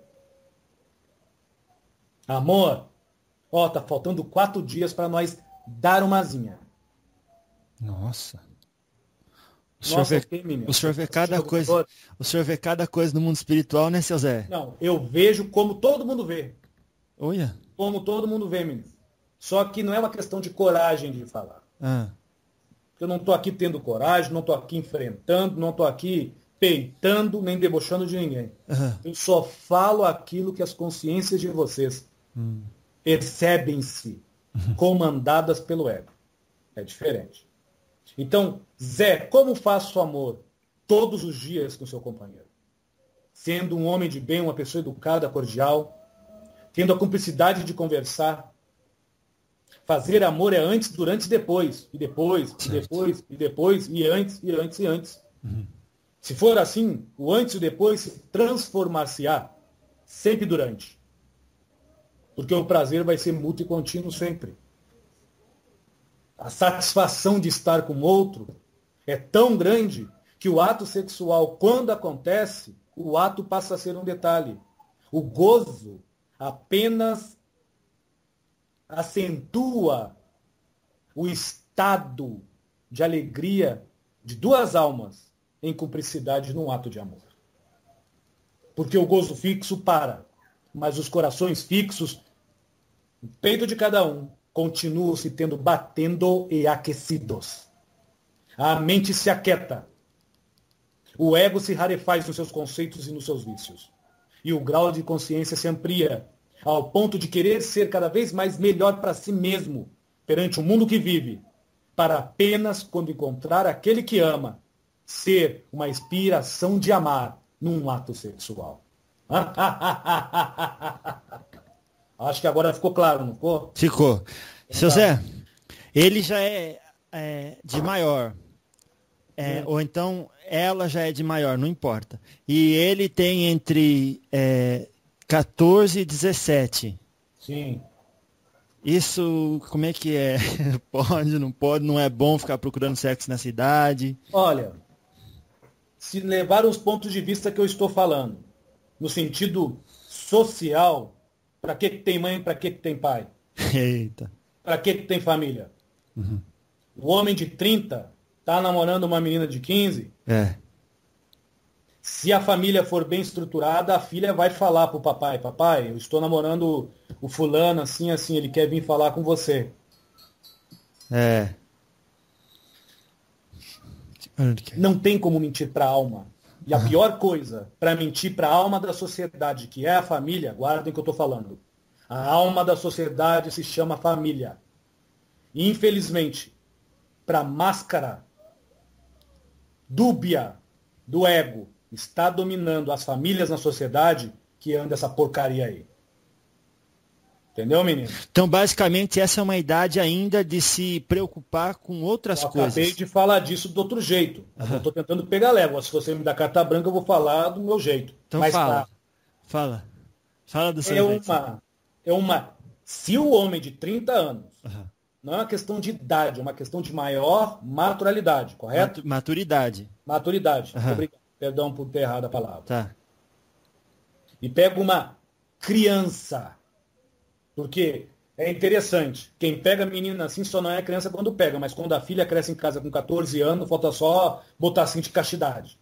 Amor, ó, tá faltando 4 dias para nós dar uma zinha. Nossa. Nossa, ok, menino. O senhor vê cada coisa no mundo espiritual, né, seu Zé? Não, eu vejo como todo mundo vê. Olha. Como todo mundo vê, menino. Só que não é uma questão de coragem de falar. Ah. Eu não estou aqui tendo coragem, não estou aqui enfrentando, não estou aqui peitando, nem debochando de ninguém. Eu só falo aquilo que as consciências de vocês percebem-se comandadas pelo ego. É diferente. Então, Zé, como faço amor todos os dias com seu companheiro? Sendo um homem de bem, uma pessoa educada, cordial, tendo a cumplicidade de conversar. Fazer amor é antes, durante e depois. E depois, e depois, e depois, e antes, e antes, e antes. Se for assim, o antes e o depois se transformar-se-á sempre durante. Porque o prazer vai ser mútuo e contínuo sempre. A satisfação de estar com outro é tão grande que o ato sexual, quando acontece, o ato passa a ser um detalhe. O gozo apenas acentua o estado de alegria de duas almas em cumplicidade num ato de amor. Porque o gozo fixo para, mas os corações fixos, o peito de cada um, continuam se tendo batendo e aquecidos. A mente se aquieta. O ego se rarefaz nos seus conceitos e nos seus vícios. E o grau de consciência se amplia ao ponto de querer ser cada vez mais melhor para si mesmo, perante o mundo que vive, para apenas, quando encontrar aquele que ama, ser uma inspiração de amar num ato sexual. Acho que agora ficou claro, não ficou? Ficou. Seu Zé, ele já é de maior. Ou então ela já é de maior, não importa. E ele tem entre 14 e 17. Sim. Isso, como é que é? Pode, não pode? Não é bom ficar procurando sexo nessa idade? Olha, se levar os pontos de vista que eu estou falando, no sentido social, para que tem mãe, para que tem pai? Eita. Para que tem família? O homem de 30 está namorando uma menina de 15. Se a família for bem estruturada, a filha vai falar pro papai: papai, eu estou namorando o fulano, assim, assim, ele quer vir falar com você. Não tem como mentir para a alma. E a pior coisa para mentir para a alma da sociedade, que é a família, guardem o que eu estou falando. A alma da sociedade se chama família. E, infelizmente, para a máscara dúbia do ego está dominando as famílias na sociedade, que anda essa porcaria aí. Entendeu, menino? Então, basicamente, essa é uma idade ainda de se preocupar com outras coisas. Acabei de falar disso do outro jeito. Eu estou tentando pegar leva. Se você me dá carta branca, eu vou falar do meu jeito. Então mas fala. Fala do seu jeito. Se o homem de 30 anos, não é uma questão de idade, é uma questão de maior naturalidade, correto? Maturidade. Maturidade. Obrigado. Perdão por ter errado a palavra. Tá. E pega uma criança. Porque é interessante. Quem pega menina assim só não é criança quando pega, mas quando a filha cresce em casa com 14 anos, falta só botar assim de castidade.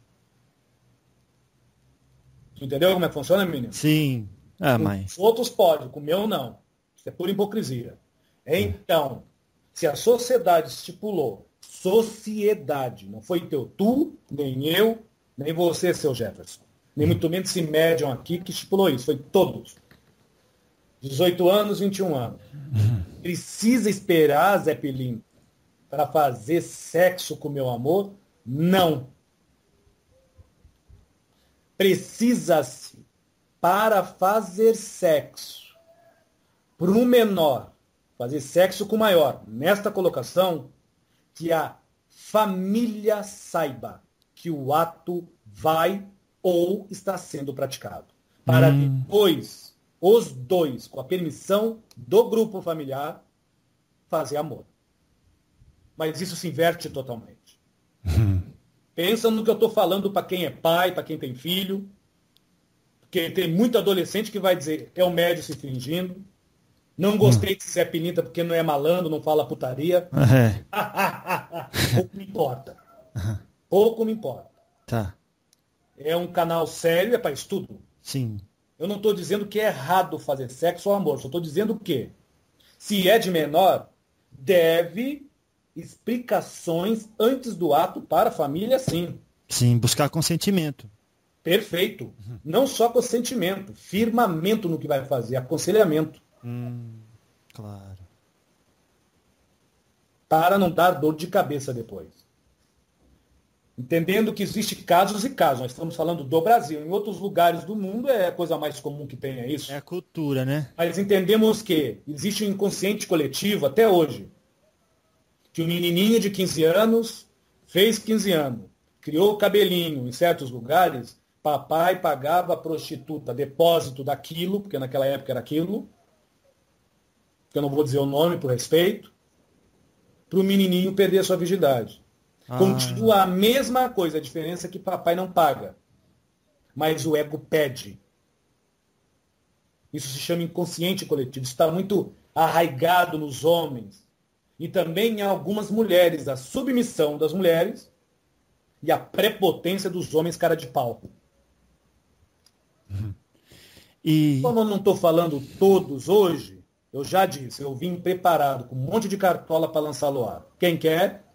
Entendeu como é que funciona, menino? Sim. Mãe. Os outros podem, com o meu não. Isso é pura hipocrisia. Então, se a sociedade estipulou, sociedade, não foi tu, nem eu, nem você, seu Jefferson, nem muito menos esse médium aqui que estipulou isso, foi todos. 18 anos, 21 anos. Precisa esperar, Zé Pelim, para fazer sexo com meu amor? Não. Precisa-se, para fazer sexo para um menor, fazer sexo com o maior, nesta colocação, que a família saiba que o ato vai ou está sendo praticado. Para depois, os dois, com a permissão do grupo familiar, fazer amor. Mas isso se inverte totalmente. Pensa no que eu estou falando para quem é pai, para quem tem filho. Porque tem muito adolescente que vai dizer, é o médio se fingindo. Não gostei de Zé Pilinta porque não é malandro, não fala putaria. Pouco me importa. Pouco me importa. Tá. É um canal sério, é para estudo. Sim. Eu não estou dizendo que é errado fazer sexo ou amor, só estou dizendo que, se é de menor, deve explicações antes do ato para a família, sim. Sim, buscar consentimento. Perfeito. Não só consentimento, firmamento no que vai fazer, aconselhamento, Claro. para não dar dor de cabeça depois. Entendendo que existe casos e casos. Nós estamos falando do Brasil. Em outros lugares do mundo é a coisa mais comum que tenha isso. É a cultura, né? Mas entendemos que existe um inconsciente coletivo até hoje. Que o menininho de 15 anos fez 15 anos, criou o cabelinho em certos lugares, papai pagava a prostituta depósito daquilo, porque naquela época era aquilo, que eu não vou dizer o nome por respeito, para o menininho perder a sua virgindade. Continua a mesma coisa, a diferença é que papai não paga, mas o ego pede. Isso se chama inconsciente coletivo, isso está muito arraigado nos homens e também em algumas mulheres, a submissão das mulheres e a prepotência dos homens cara de pau. E Como eu não estou falando todos hoje, eu já disse, eu vim preparado com um monte de cartola para lançar no ar. Quem quer?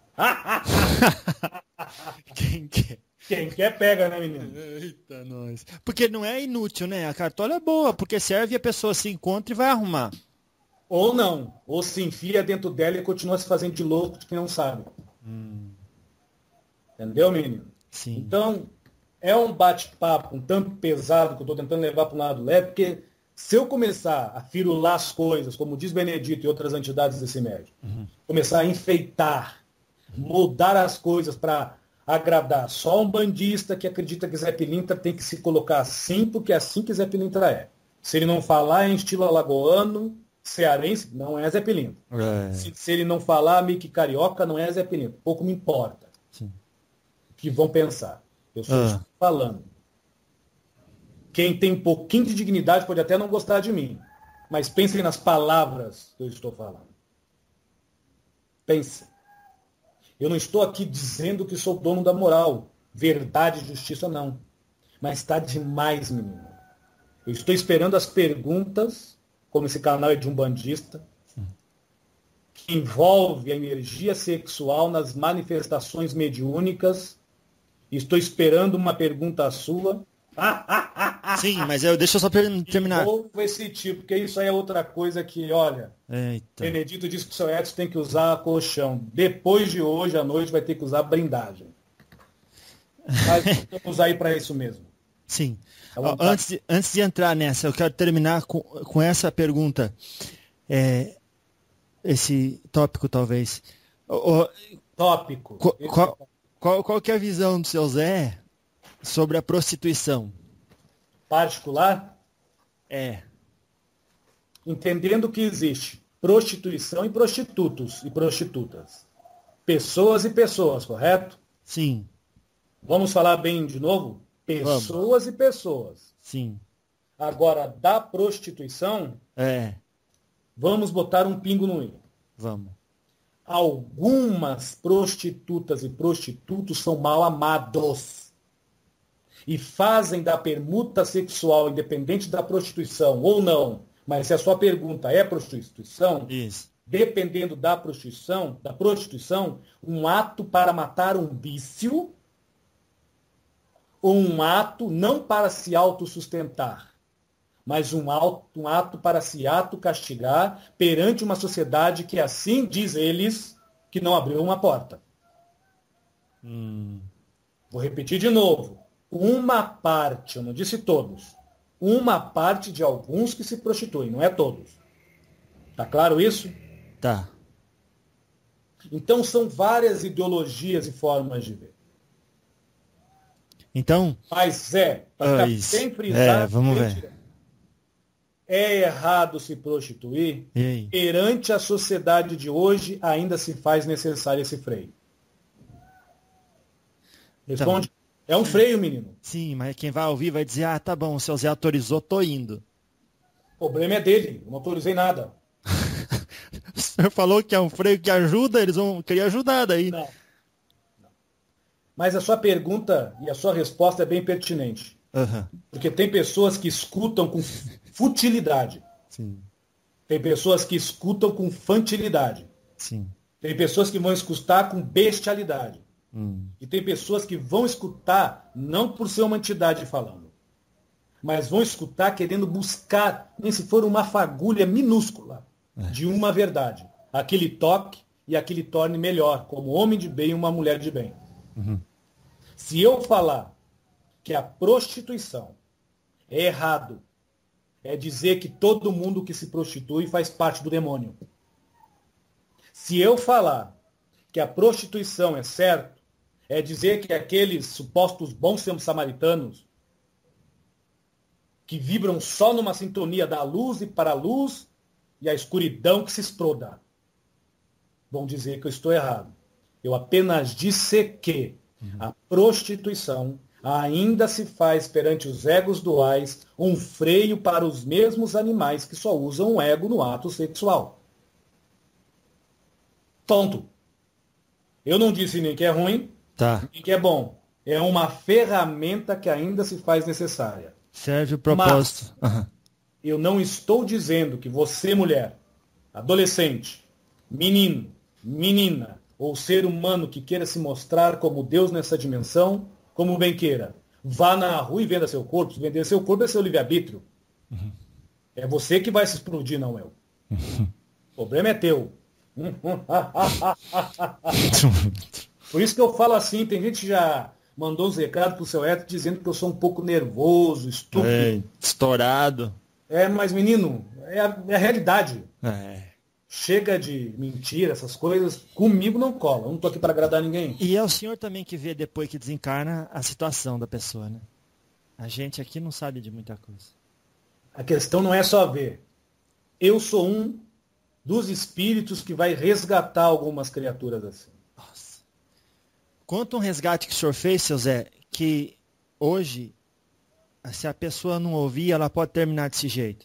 quem quer? Quem quer pega, né, menino? Eita, nós. Porque não é inútil, né? A cartola é boa, porque serve e a pessoa se encontra e vai arrumar. Ou não, ou se enfia dentro dela e continua se fazendo de louco de quem não sabe. Entendeu, menino? Sim. Então, é um bate-papo um tanto pesado que eu estou tentando levar para um lado leve, porque se eu começar a firular as coisas, como diz Benedito e outras entidades desse médio, começar a enfeitar, mudar as coisas para agradar só um bandista que acredita que Zé Pilintra tem que se colocar assim, porque é assim que Zé Pilintra é. Se ele não falar em estilo alagoano, cearense, não é Zé Pilintra. Se ele não falar meio que carioca, não é Zé Pilintra. Pouco me importa. Sim. O que vão pensar. Eu só estou falando. Quem tem um pouquinho de dignidade pode até não gostar de mim, mas pensem nas palavras que eu estou falando. Pensem. Eu não estou aqui dizendo que sou dono da moral, verdade e justiça, não. Mas está demais, menino. Eu estou esperando as perguntas, como esse canal é de um bandista, que envolve a energia sexual nas manifestações mediúnicas. Estou esperando uma pergunta sua. Sim, mas deixa eu só terminar. Ou esse tipo, porque isso aí é outra coisa que, olha, Eita. Benedito disse que o seu Edson tem que usar colchão. Depois de hoje à noite vai ter que usar blindagem. Mas vamos aí para isso mesmo. Sim. Ó, Antes de entrar nessa, eu quero terminar com essa pergunta. Esse tópico, talvez. Tópico. Qual que é a visão do seu Zé sobre a prostituição? Particular? Entendendo que existe prostituição e prostitutos e prostitutas. Pessoas e pessoas, correto? Sim. Vamos falar bem de novo? Pessoas e pessoas. Sim. Agora, da prostituição, vamos botar um pingo no i. Vamos. Algumas prostitutas e prostitutos são mal amados e fazem da permuta sexual, independente da prostituição ou não, mas se a sua pergunta é prostituição, Isso. dependendo da prostituição, um ato para matar um vício ou um ato não para se autossustentar, mas um ato para se autocastigar perante uma sociedade que assim diz eles que não abriu uma porta. Vou repetir de novo. Uma parte, eu não disse todos, uma parte de alguns que se prostituem, não é todos. Tá claro isso? Tá. Então são várias ideologias e formas de ver. Então... Mas para ficar sem frisar, vamos ver. É errado se prostituir? Perante a sociedade de hoje, ainda se faz necessário esse freio. Responde. Tá. É um freio, menino. Sim, mas quem vai ouvir vai dizer, tá bom, o seu Zé autorizou, tô indo. O problema é dele, eu não autorizei nada. O senhor falou que é um freio que ajuda, eles vão querer ajudar daí. Não. Mas a sua pergunta e a sua resposta é bem pertinente. Aham. Porque tem pessoas que escutam com futilidade. Sim. Tem pessoas que escutam com infantilidade. Sim. Tem pessoas que vão escutar com bestialidade. E tem pessoas que vão escutar não por ser uma entidade falando, mas vão escutar querendo buscar, nem se for uma fagulha minúscula, de uma verdade. Aquele toque e aquele torne melhor, como homem de bem e uma mulher de bem. Se eu falar que a prostituição é errado, é dizer que todo mundo que se prostitui faz parte do demônio. Se eu falar que a prostituição é certo, é dizer que aqueles supostos bons samaritanos que vibram só numa sintonia da luz e para a luz e a escuridão que se exploda, vão dizer que eu estou errado. Eu apenas disse que a prostituição ainda se faz perante os egos duais um freio para os mesmos animais que só usam o ego no ato sexual. Ponto. Eu não disse nem que é ruim, Tá. nem que é bom. É uma ferramenta que ainda se faz necessária. Serve o propósito. Aham. Eu não estou dizendo que você, mulher, adolescente, menino, menina, ou ser humano que queira se mostrar como Deus nessa dimensão, como bem queira, vá na rua e venda seu corpo. Vender seu corpo é seu livre-arbítrio. É você que vai se explodir, não eu. O problema é teu. Por isso que eu falo assim, tem gente que já mandou uns recados pro seu Héctor dizendo que eu sou um pouco nervoso, estúpido. É, estourado. Mas menino, é a realidade. É. Chega de mentira, essas coisas, comigo não cola. Eu não tô aqui para agradar ninguém. E é o senhor também que vê depois que desencarna a situação da pessoa, né? A gente aqui não sabe de muita coisa. A questão não é só ver. Eu sou um dos espíritos que vai resgatar algumas criaturas assim. Nossa. Conta um resgate que o senhor fez, seu Zé, que hoje, se a pessoa não ouvir, ela pode terminar desse jeito.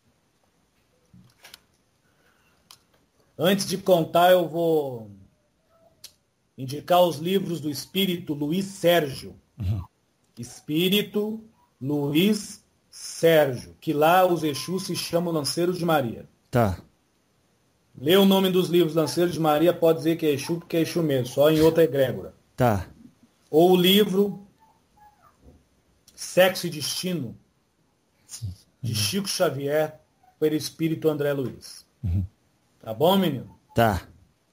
Antes de contar, eu vou indicar os livros do espírito Luiz Sérgio. Espírito Luiz Sérgio, que lá os Exus se chamam Lanceiros de Maria. Tá. Lê o nome dos livros Lanceiros de Maria, pode dizer que é Exu, porque é Exu mesmo, só em outra egrégora. Tá. Ou o livro Sexo e Destino, de Chico Xavier, pelo espírito André Luiz. Tá bom, menino? Tá.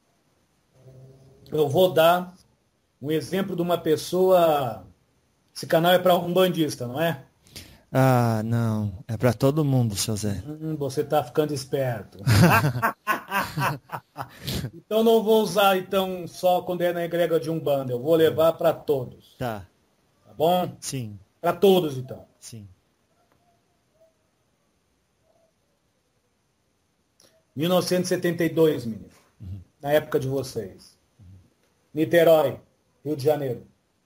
Eu vou dar um exemplo de uma pessoa. Esse canal é para um bandista, não é? Ah, não. É pra todo mundo, seu Zé. Você tá ficando esperto. Então não vou usar então só quando é na egrégora de Umbanda. Eu vou levar para todos. Tá. Tá bom? Sim. Para todos então. Sim. 1972, menino. Na época de vocês. Niterói, Rio de Janeiro.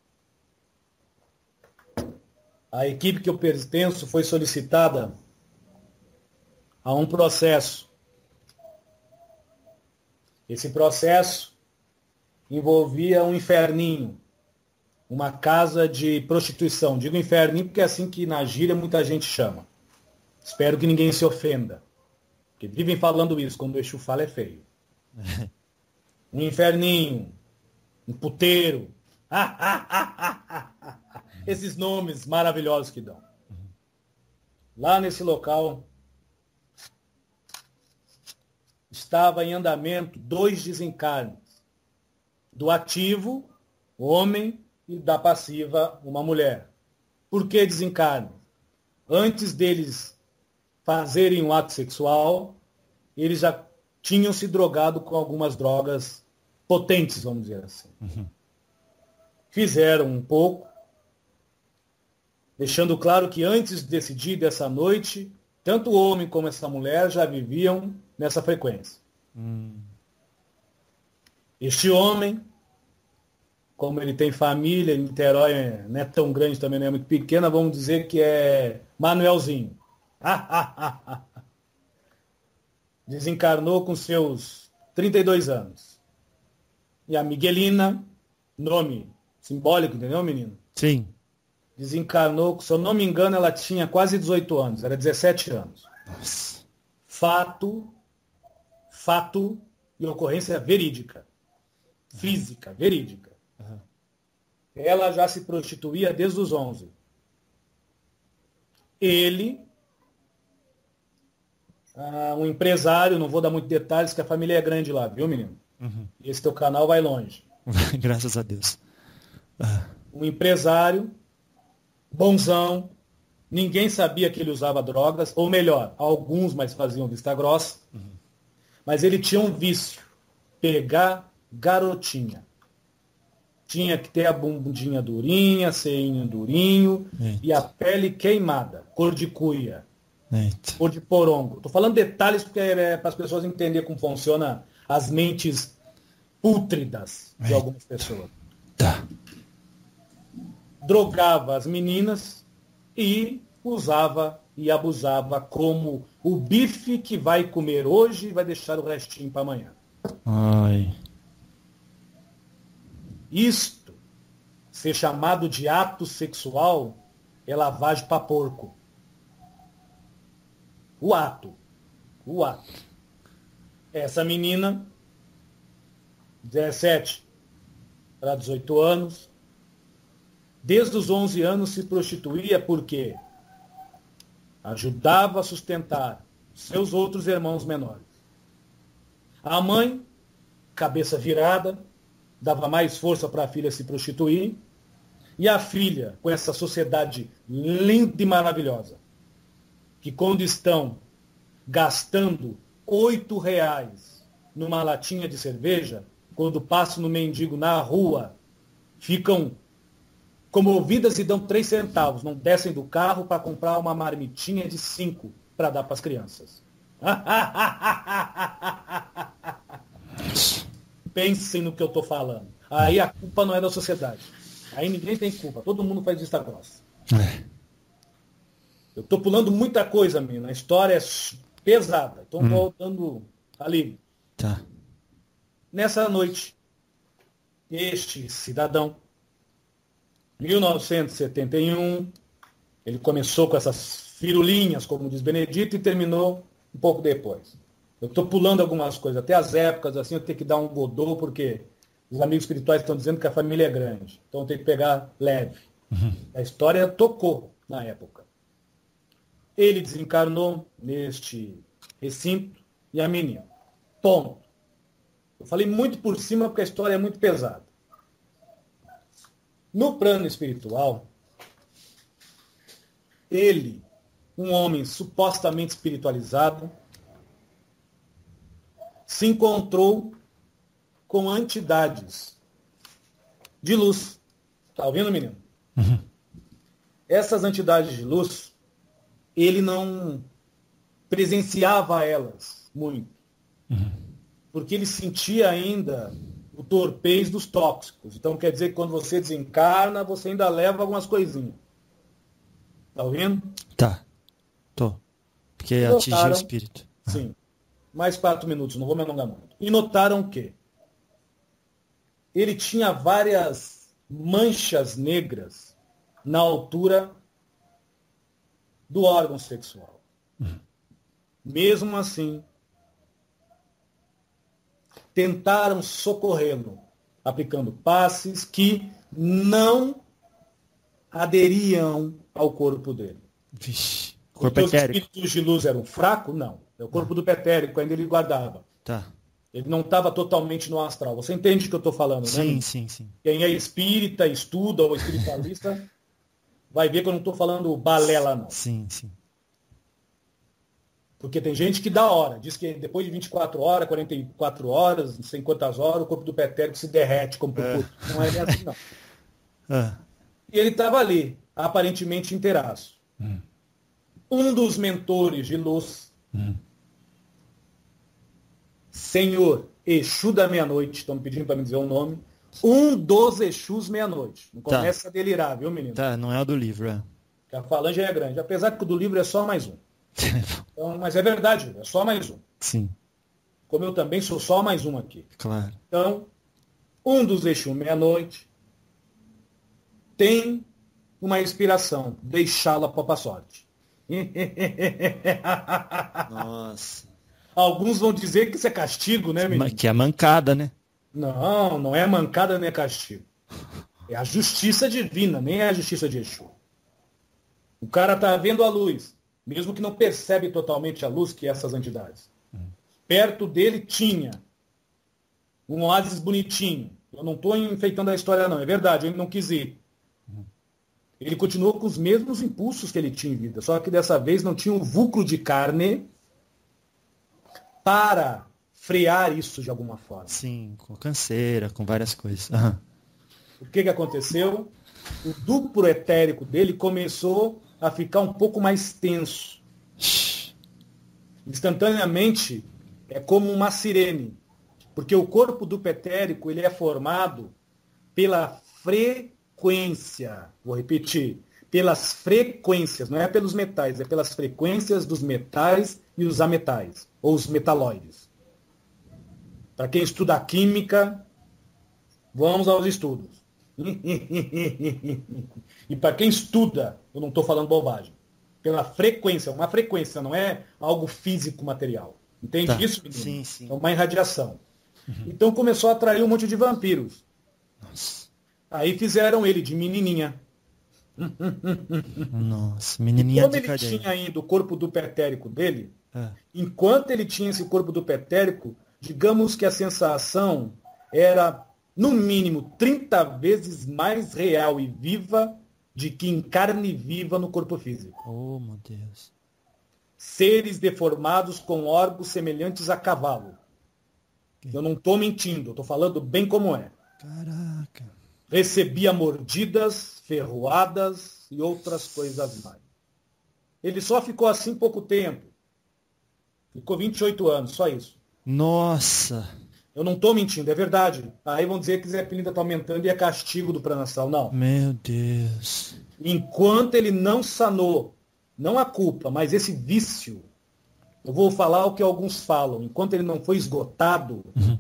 A equipe que eu pertenço foi solicitada a um processo. Esse processo envolvia um inferninho, uma casa de prostituição. Digo inferninho porque é assim que na gíria muita gente chama. Espero que ninguém se ofenda. Porque vivem falando isso, quando o Exu fala é feio. Um inferninho, um puteiro. Esses nomes maravilhosos que dão. Lá nesse local, estava em andamento 2 desencarnes. Do ativo, homem, e da passiva, uma mulher. Por que desencarne? Antes deles fazerem um ato sexual, eles já tinham se drogado com algumas drogas potentes, vamos dizer assim. Fizeram um pouco, deixando claro que antes de decidir dessa noite, tanto o homem como essa mulher já viviam nessa frequência. Este homem, como ele tem família, em Niterói não é tão grande também, não é muito pequena, vamos dizer que é Manuelzinho. Desencarnou com seus 32 anos. E a Miguelina, nome Simbólico, entendeu, menino? Sim. Desencarnou, se eu não me engano, ela tinha quase 18 anos, era 17 anos. Nossa. Fato e ocorrência verídica. Física, verídica. Uhum. Ela já se prostituía desde os 11. Ele, um empresário, não vou dar muitos detalhes, que a família é grande lá, viu, menino? Uhum. Esse teu canal vai longe. Graças a Deus. Um empresário, bonzão, ninguém sabia que ele usava drogas, ou melhor, alguns, mas faziam vista grossa. Uhum. Mas ele tinha um vício, pegar garotinha. Tinha que ter a bundinha durinha, ceinho durinho, e a pele queimada, cor de cuia, cor de porongo. Estou falando detalhes porque é para as pessoas entenderem como funciona as mentes pútridas de algumas pessoas. Tá. Drogava as meninas e usava e abusava como o bife que vai comer hoje e vai deixar o restinho para amanhã. Ai. Isto, ser chamado de ato sexual, é lavagem para porco. O ato. Essa menina, 17 para 18 anos, desde os 11 anos se prostituía porque ajudava a sustentar seus outros irmãos menores. A mãe, cabeça virada, dava mais força para a filha se prostituir, e a filha, com essa sociedade linda e maravilhosa, que quando estão gastando R$ numa latinha de cerveja, quando passam no mendigo na rua, ficam comovidas e dão 3 centavos, não descem do carro para comprar uma marmitinha de 5 para dar para as crianças. Pensem no que eu estou falando. Aí a culpa não é da sociedade. Aí ninguém tem culpa. Todo mundo faz vista grossa. Eu estou pulando muita coisa, menina. A história é pesada. Estou voltando ali. Tá. Nessa noite, este cidadão, 1971, ele começou com essas firulinhas, como diz Benedito, e terminou um pouco depois. Eu estou pulando algumas coisas, até as épocas, assim, eu tenho que dar um godô, porque os amigos espirituais estão dizendo que a família é grande. Então eu tenho que pegar leve. A história tocou na época. Ele desencarnou neste recinto e a menina. Ponto. Eu falei muito por cima porque a história é muito pesada. No plano espiritual, ele, um homem supostamente espiritualizado, se encontrou com entidades de luz. Está ouvindo, menino? Uhum. Essas entidades de luz, ele não presenciava elas muito. Uhum. Porque ele sentia ainda o torpez dos tóxicos. Então quer dizer que quando você desencarna, você ainda leva algumas coisinhas. Está ouvindo? Tá. Tô. Porque atingiu o espírito. Sim. Mais 4 minutos, não vou me alongar muito. E notaram que ele tinha várias manchas negras na altura do órgão sexual. Mesmo assim, tentaram socorrê-lo, aplicando passes que não aderiam ao corpo dele. Vixe. Porque Corpo os etérico. espíritos de luz eram fracos? Não. É o corpo do petérico, ainda ele guardava. Tá. Ele não estava totalmente no astral. Você entende o que eu estou falando, Sim, né? sim, sim. Quem é espírita, estuda ou espiritualista, vai ver que eu não estou falando balela, não. Sim, sim. Porque tem gente que dá hora. Diz que depois de 24 horas, 44 horas, não sei quantas horas, o corpo do petérico se derrete como puputo. Não é bem assim, não. E ele estava ali, aparentemente inteiraço. Um dos mentores de luz, Senhor Exu da Meia-Noite, estão me pedindo para me dizer o nome, um dos Exus Meia-Noite. Não começa a delirar, viu, menino? Tá, não é o do livro, é. Porque a falange é grande. Apesar que o do livro é só mais um. Então, mas é verdade, é só mais um. Sim. Como eu também sou só mais um aqui. Claro. Então, um dos Exu Meia-Noite tem uma inspiração, deixá-la para a sorte. Nossa. Alguns vão dizer que isso é castigo, né, menino? Que é mancada, né? Não, não é mancada nem é castigo. É a justiça divina, nem é a justiça de Exu. O cara tá vendo a luz, mesmo que não percebe totalmente a luz que essas entidades. Perto dele tinha um oásis bonitinho. Eu não estou enfeitando a história, não. É verdade, ele não quis ir. Ele continuou com os mesmos impulsos que ele tinha em vida, só que dessa vez não tinha um vulcro de carne para frear isso de alguma forma. Sim, com canseira, com várias coisas. Aham. O que aconteceu? O duplo etérico dele começou a ficar um pouco mais tenso. Instantaneamente, é como uma sirene. Porque o corpo duplo etérico ele é formado pela frequência. Vou repetir. Pelas frequências, não é pelos metais, é pelas frequências dos metais e os ametais, ou os metaloides. Para quem estuda química, vamos aos estudos. E para quem estuda, eu não estou falando bobagem, pela frequência, uma frequência, não é algo físico material. Entende isso, menino? Sim, sim. É uma irradiação. Então começou a atrair um monte de vampiros. Nossa. Aí fizeram ele de menininha. Nossa, menininha Como de ele cadeia. tinha ainda o corpo do petérico dele, É. enquanto ele tinha esse corpo do petérico, digamos que a sensação era, no mínimo, 30 vezes mais real e viva de que em carne viva no corpo físico. Oh, meu Deus. Seres deformados com órgãos semelhantes a cavalo. Eu não estou mentindo, eu estou falando bem como é. Caraca. Recebia mordidas, ferroadas e outras coisas mais. Ele só ficou assim pouco tempo. Ficou 28 anos, só isso. Nossa. Eu não estou mentindo, é verdade. Aí vão dizer que Zé Pilinda está aumentando e é castigo do Pranastal. Não. Meu Deus. Enquanto ele não sanou, não a culpa, mas esse vício, eu vou falar o que alguns falam, enquanto ele não foi esgotado,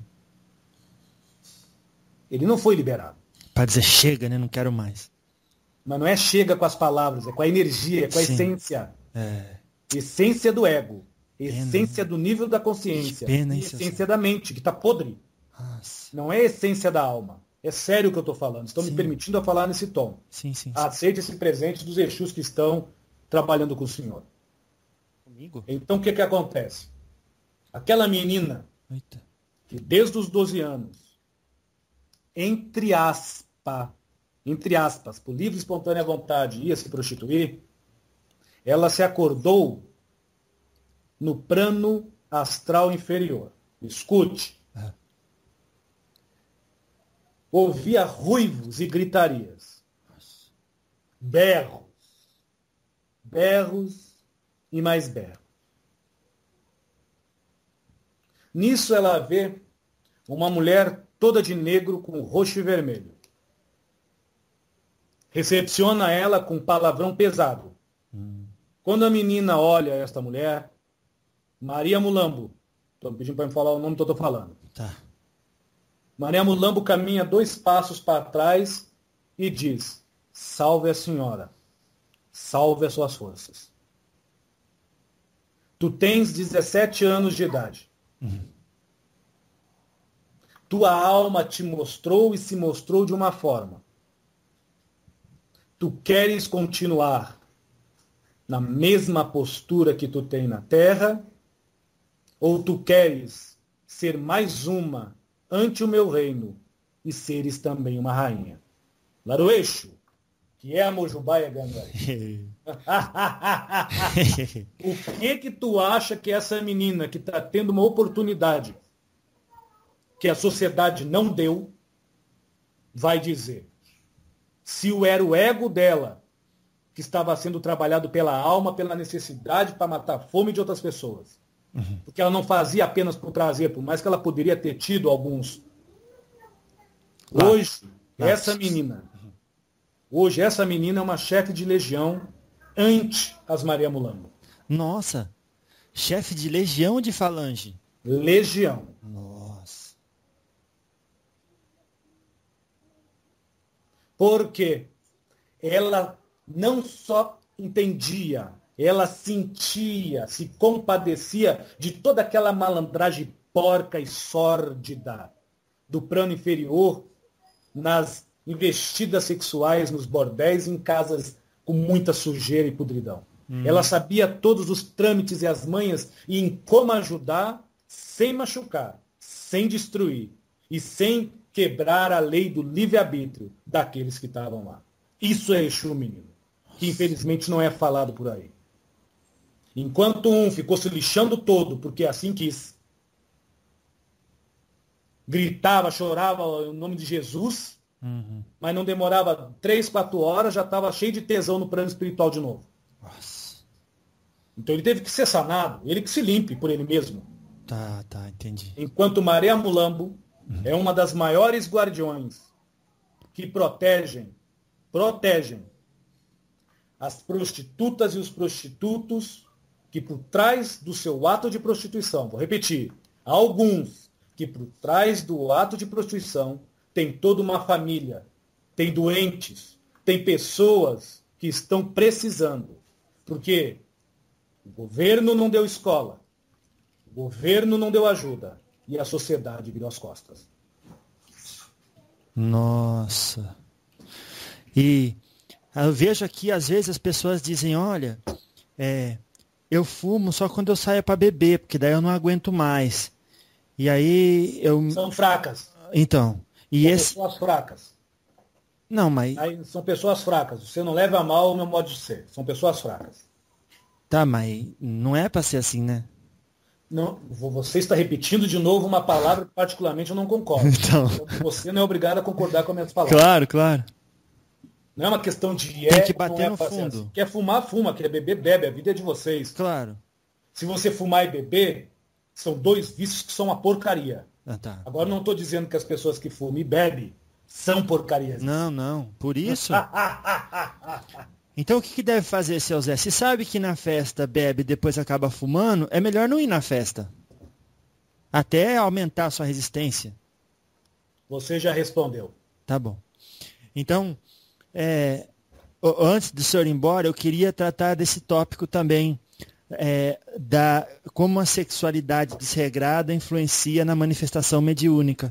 ele não foi liberado. Para dizer chega, né? Não quero mais. Mas não é chega com as palavras, é com a energia, é com a Sim. essência. É. Essência do ego. Pena, Essência do nível da consciência. Que pena, E hein, essência da mente, que está podre. Nossa. Não é essência da alma. É sério o que eu estou falando. Estão me Sim. permitindo a falar nesse tom. Sim, sim. Aceite esse presente dos Exus que estão trabalhando com o senhor. Comigo? Então o que acontece? Aquela menina Eita. que desde os 12 anos, entre aspas, por livre e espontânea vontade, ia se prostituir, ela se acordou no plano astral inferior. Escute. Ah. Ouvia ruivos e gritarias. Berros. Berros e mais berros. Nisso ela vê uma mulher toda de negro com roxo e vermelho. Recepciona ela com palavrão pesado. Quando a menina olha esta mulher, Maria Mulambo, estou pedindo para me falar o nome que eu estou falando. Tá. Maria Mulambo caminha 2 passos para trás e diz: salve a senhora, salve as suas forças. Tu tens 17 anos de idade. Tua alma te mostrou e se mostrou de uma forma. Tu queres continuar na mesma postura que tu tem na terra, ou tu queres ser mais uma ante o meu reino e seres também uma rainha? Laroeixo, que é a Mojubaia Gangai. O que tu acha que essa menina que está tendo uma oportunidade que a sociedade não deu, vai dizer? Se era o ego dela que estava sendo trabalhado pela alma, pela necessidade para matar a fome de outras pessoas. Porque ela não fazia apenas por prazer, por mais que ela poderia ter tido alguns. Hoje, essa menina é uma chefe de legião ante as Maria Mulambo. Nossa. Chefe de legião de falange. Legião. Nossa. Por quê? ela não só entendia, ela sentia, se compadecia de toda aquela malandragem porca e sórdida do plano inferior, nas investidas sexuais, nos bordéis, em casas com muita sujeira e podridão. Ela sabia todos os trâmites e as manhas e em como ajudar sem machucar, sem destruir e sem quebrar a lei do livre-arbítrio daqueles que estavam lá. Isso é Exu, menino, que infelizmente não é falado por aí. Enquanto um ficou se lixando todo, porque assim quis, gritava, chorava o nome de Jesus, mas não demorava 3, 4 horas, já estava cheio de tesão no plano espiritual de novo. Nossa. Então ele teve que ser sanado, ele que se limpe por ele mesmo. Tá, entendi. Enquanto Maria Mulambo é uma das maiores guardiões que protegem as prostitutas e os prostitutos que por trás do seu ato de prostituição, vou repetir, há alguns que por trás do ato de prostituição tem toda uma família, tem doentes, tem pessoas que estão precisando. Porque o governo não deu escola, o governo não deu ajuda e a sociedade virou as costas. Nossa. E eu vejo aqui, às vezes, as pessoas dizem, olha, eu fumo só quando eu saio para beber, porque daí eu não aguento mais. E aí eu... São fracas. Então. E são esse... pessoas fracas. Não, mas... Aí, são pessoas fracas. Você não leva a mal o meu modo de ser. São pessoas fracas. Tá, mas não é para ser assim, né? Não, você está repetindo de novo uma palavra que particularmente eu não concordo. Então... Você não é obrigado a concordar com as minhas palavras. Claro, claro. Não é uma questão de Tem que ou não bater no pra ser fundo. assim. Quer fumar, fuma. Quer beber, bebe. A vida é de vocês. Claro. Se você fumar e beber, são 2 vícios que são uma porcaria. Ah, tá. Agora não estou dizendo que as pessoas que fumam e bebem são porcarias. Não. Por isso... Então o que deve fazer, seu Zé? Se sabe que na festa bebe e depois acaba fumando, é melhor não ir na festa. Até aumentar a sua resistência. Você já respondeu. Tá bom. Então, antes do senhor ir embora, eu queria tratar desse tópico também, como a sexualidade desregrada influencia na manifestação mediúnica.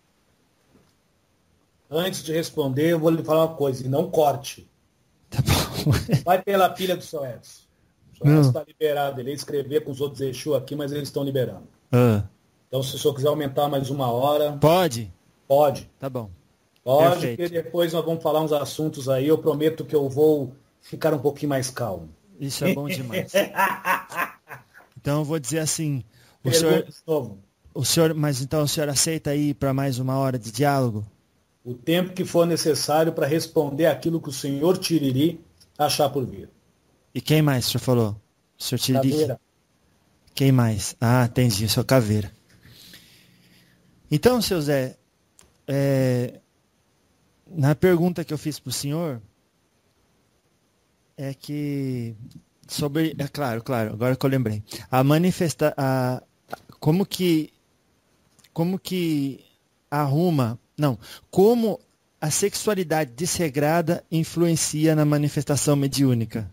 Antes de responder, eu vou lhe falar uma coisa, e não corte. Tá bom. Vai pela pilha do seu Edson. O seu Edson está liberado. Ele ia escrever com os outros Exu aqui, mas eles estão liberando. Então, se o senhor quiser aumentar mais 1 hora... Pode? Pode. Tá bom. Pode, Perfeito. porque depois nós vamos falar uns assuntos aí. Eu prometo que eu vou ficar um pouquinho mais calmo. Isso é bom demais. Então, eu vou dizer assim... Mas então o senhor aceita aí para mais 1 hora de diálogo? O tempo que for necessário para responder aquilo que o senhor Tiriri achar por vir. E quem mais o senhor falou? O senhor Tiriri? Caveira. Quem mais? Ah, entendi, o senhor Caveira. Então, seu Zé, na pergunta que eu fiz para o senhor, é que sobre... Claro, agora que eu lembrei. Como que arruma... Não, como a sexualidade desregrada influencia na manifestação mediúnica?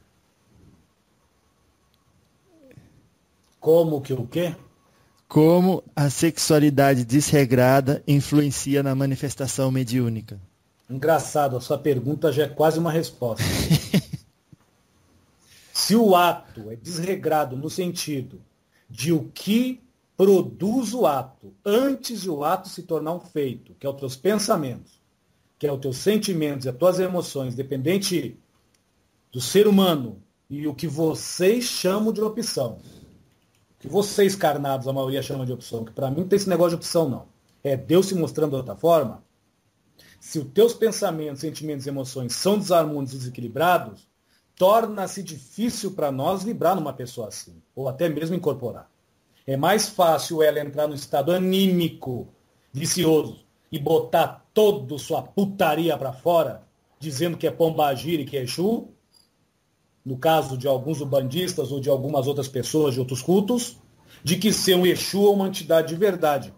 Como que o quê? Como a sexualidade desregrada influencia na manifestação mediúnica? Engraçado, a sua pergunta já é quase uma resposta. Se o ato é desregrado no sentido de o que produz o ato antes de o ato se tornar um feito, que é os teus pensamentos, que é os teus sentimentos e as tuas emoções, dependente do ser humano e o que vocês chamam de opção. O que vocês, carnados, a maioria chama de opção, que para mim não tem esse negócio de opção, não. É Deus se mostrando de outra forma. Se os teus pensamentos, sentimentos e emoções são desarmônicos e desequilibrados, torna-se difícil para nós vibrar numa pessoa assim, ou até mesmo incorporar. É mais fácil ela entrar no estado anímico, vicioso, e botar toda sua putaria para fora, dizendo que é pombagira e que é Exu, no caso de alguns ubandistas ou de algumas outras pessoas de outros cultos, de que ser um Exu ou uma entidade de verdade,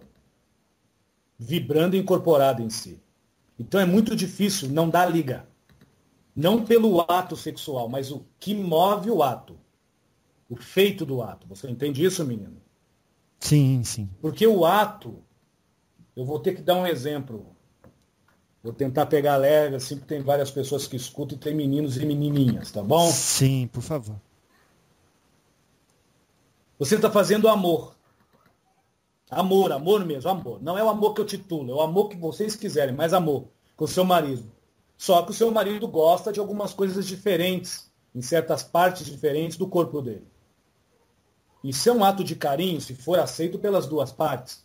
vibrando e incorporada em si. Então é muito difícil, não dá liga. Não pelo ato sexual, mas o que move o ato. O feito do ato. Você entende isso, menino? Sim, sim. Porque o ato, eu vou ter que dar um exemplo. Vou tentar pegar leve, assim, porque tem várias pessoas que escutam e tem meninos e menininhas, tá bom? Sim, por favor. Você está fazendo amor. Amor, amor mesmo, amor. Não é o amor que eu titulo, é o amor que vocês quiserem, mas amor com o seu marido. Só que o seu marido gosta de algumas coisas diferentes, em certas partes diferentes do corpo dele. Isso é um ato de carinho, se for aceito pelas duas partes.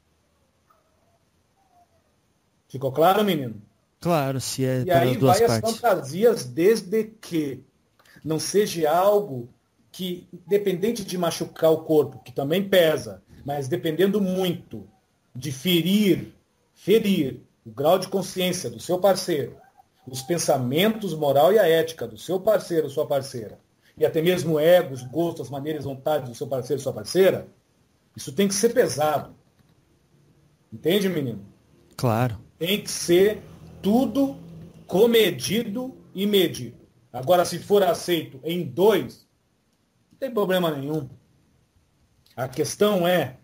Ficou claro, menino? Claro, se é E pelas aí duas vai as partes. fantasias, desde que não seja algo que, independente de machucar o corpo, que também pesa, mas dependendo muito de ferir o grau de consciência do seu parceiro, os pensamentos, moral e a ética do seu parceiro ou sua parceira, e até mesmo o ego, os gostos, as maneiras, vontades do seu parceiro ou sua parceira, isso tem que ser pesado. Entende, menino? Claro. Tem que ser tudo comedido e medido. Agora, se for aceito em dois, não tem problema nenhum. A questão é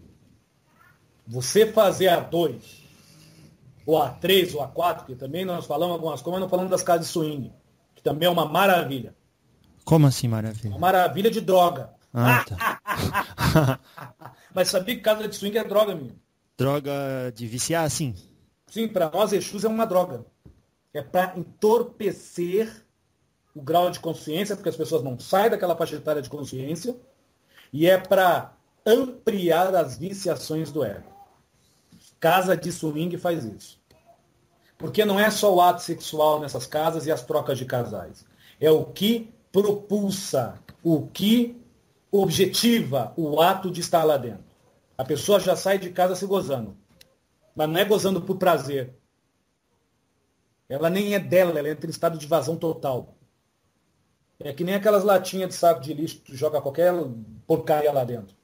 você fazer a dois, ou a três, ou a quatro, que também nós falamos algumas coisas, mas não falamos das casas de swing, que também é uma maravilha. Como assim, maravilha? Uma maravilha de droga. Ah, tá. Mas sabia que casa de swing é droga, menino? Droga de viciar, sim. Sim, para nós, Exus é uma droga. É para entorpecer o grau de consciência, porque as pessoas não saem daquela faixa etária de consciência, e é para ampliar as viciações do ego. Casa de swing faz isso. Porque não é só o ato sexual nessas casas e as trocas de casais. É o que propulsa, o que objetiva o ato de estar lá dentro. A pessoa já sai de casa se gozando. Mas não é gozando por prazer. Ela nem é dela, ela entra em estado de vazão total. É que nem aquelas latinhas de saco de lixo que tu joga qualquer porcaria lá dentro.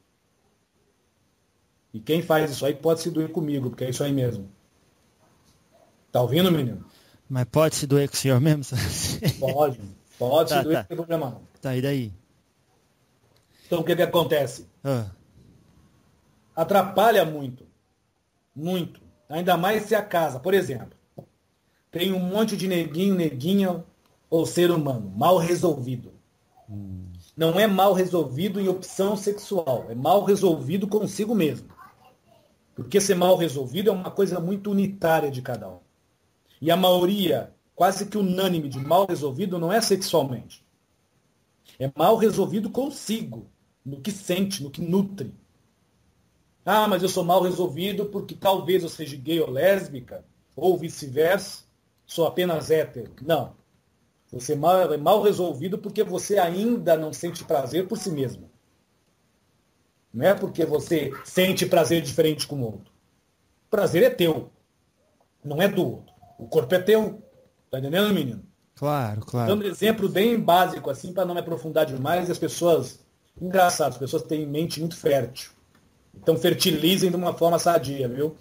E quem faz isso aí pode se doer comigo, porque é isso aí mesmo. Tá ouvindo, menino? Mas pode se doer com o senhor mesmo? Pode Tá, se doer, tá. não tem problema não. Tá, e daí? Então o que acontece? Ah, Atrapalha muito. Muito. Ainda mais se a casa, por exemplo, tem um monte de neguinho, neguinha ou ser humano mal resolvido. Não é mal resolvido em opção sexual, é mal resolvido consigo mesmo. Porque ser mal resolvido é uma coisa muito unitária de cada um. E a maioria, quase que unânime de mal resolvido, não é sexualmente. É mal resolvido consigo, no que sente, no que nutre. Ah, mas eu sou mal resolvido porque talvez eu seja gay ou lésbica, ou vice-versa, sou apenas hétero. Não. Você é mal resolvido porque você ainda não sente prazer por si mesmo. Não é porque você sente prazer diferente com o outro. O prazer é teu, não é do outro. O corpo é teu. Tá entendendo, menino? claro, claro. Dando um exemplo bem básico, assim, para não me aprofundar demais, e as pessoas... Engraçado, as pessoas têm mente muito fértil. Então fertilizem de uma forma sadia, viu?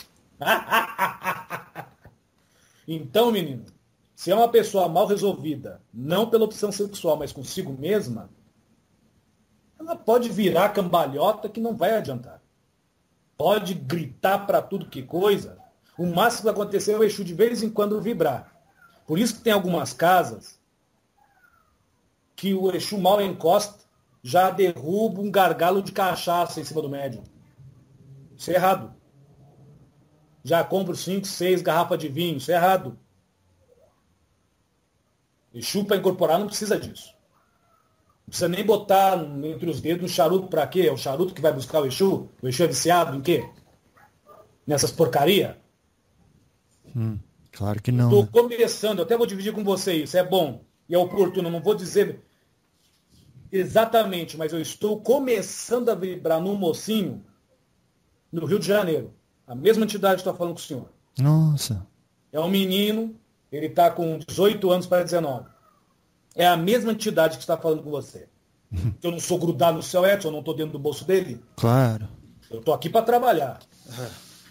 Então, menino, se é uma pessoa mal resolvida, não pela opção sexual, mas consigo mesma, ela pode virar cambalhota que não vai adiantar. Pode gritar para tudo que coisa. O máximo que vai acontecer é o Exu de vez em quando vibrar. Por isso que tem algumas casas que o Exu mal encosta, já derruba um gargalo de cachaça em cima do médium. Isso é errado. Já compro 5, 6 garrafas de vinho. Isso é errado. Exu para incorporar não precisa disso. Não precisa nem botar entre os dedos um charuto para quê? É o charuto que vai buscar o Exu? O Exu é viciado em quê? Nessas porcaria? Claro que não. Estou Né? começando, eu até vou dividir com você isso. É bom e é oportuno. Não vou dizer exatamente, mas eu estou começando a vibrar num mocinho no Rio de Janeiro. A mesma entidade que estou falando com o senhor. Nossa. É um menino, ele está com 18 anos para 19. É a mesma entidade que está falando com você. Eu não sou grudado no seu Edson, eu não estou dentro do bolso dele. Claro. Eu estou aqui para trabalhar.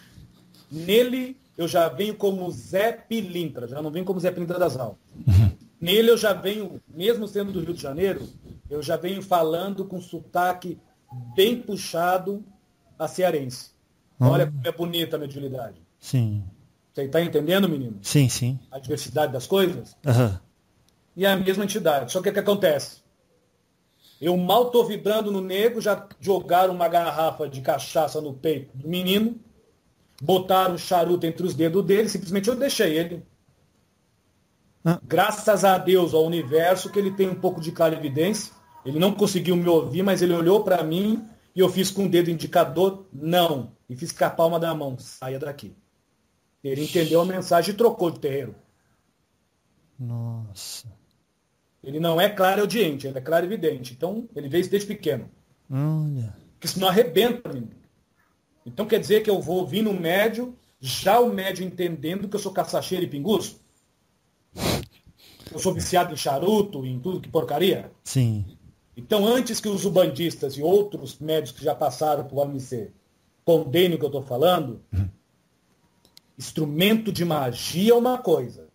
Nele, eu já venho como Zé Pilintra, já não venho como Zé Pilintra das Almas. Nele eu já venho, mesmo sendo do Rio de Janeiro, eu já venho falando com sotaque bem puxado a cearense. Olha como é bonita a mediunidade. Sim. Você está entendendo, menino? Sim, sim. A diversidade das coisas? Aham. E é a mesma entidade. Só que o que acontece? Eu mal estou vibrando no nego, já jogaram uma garrafa de cachaça no peito do menino, botaram o charuto entre os dedos dele, simplesmente eu deixei ele. Graças a Deus, ao universo, que ele tem um pouco de clarividência. Ele não conseguiu me ouvir, mas ele olhou para mim e eu fiz com o dedo indicador, não. E fiz com a palma da mão, saia daqui. Ele entendeu a mensagem e trocou de terreiro. Nossa. Ele não é clareaudiente, ele é clarividente. Então, ele veio isso desde pequeno. Olha. Porque senão arrebenta, menino. Então quer dizer que eu vou vir no médio, já o médio entendendo que eu sou caçacheiro e pinguço? Eu sou viciado em charuto, em tudo que porcaria? Sim. Então, antes que os ubandistas e outros médios que já passaram por OMC condenem o que eu estou falando, instrumento de magia é uma coisa.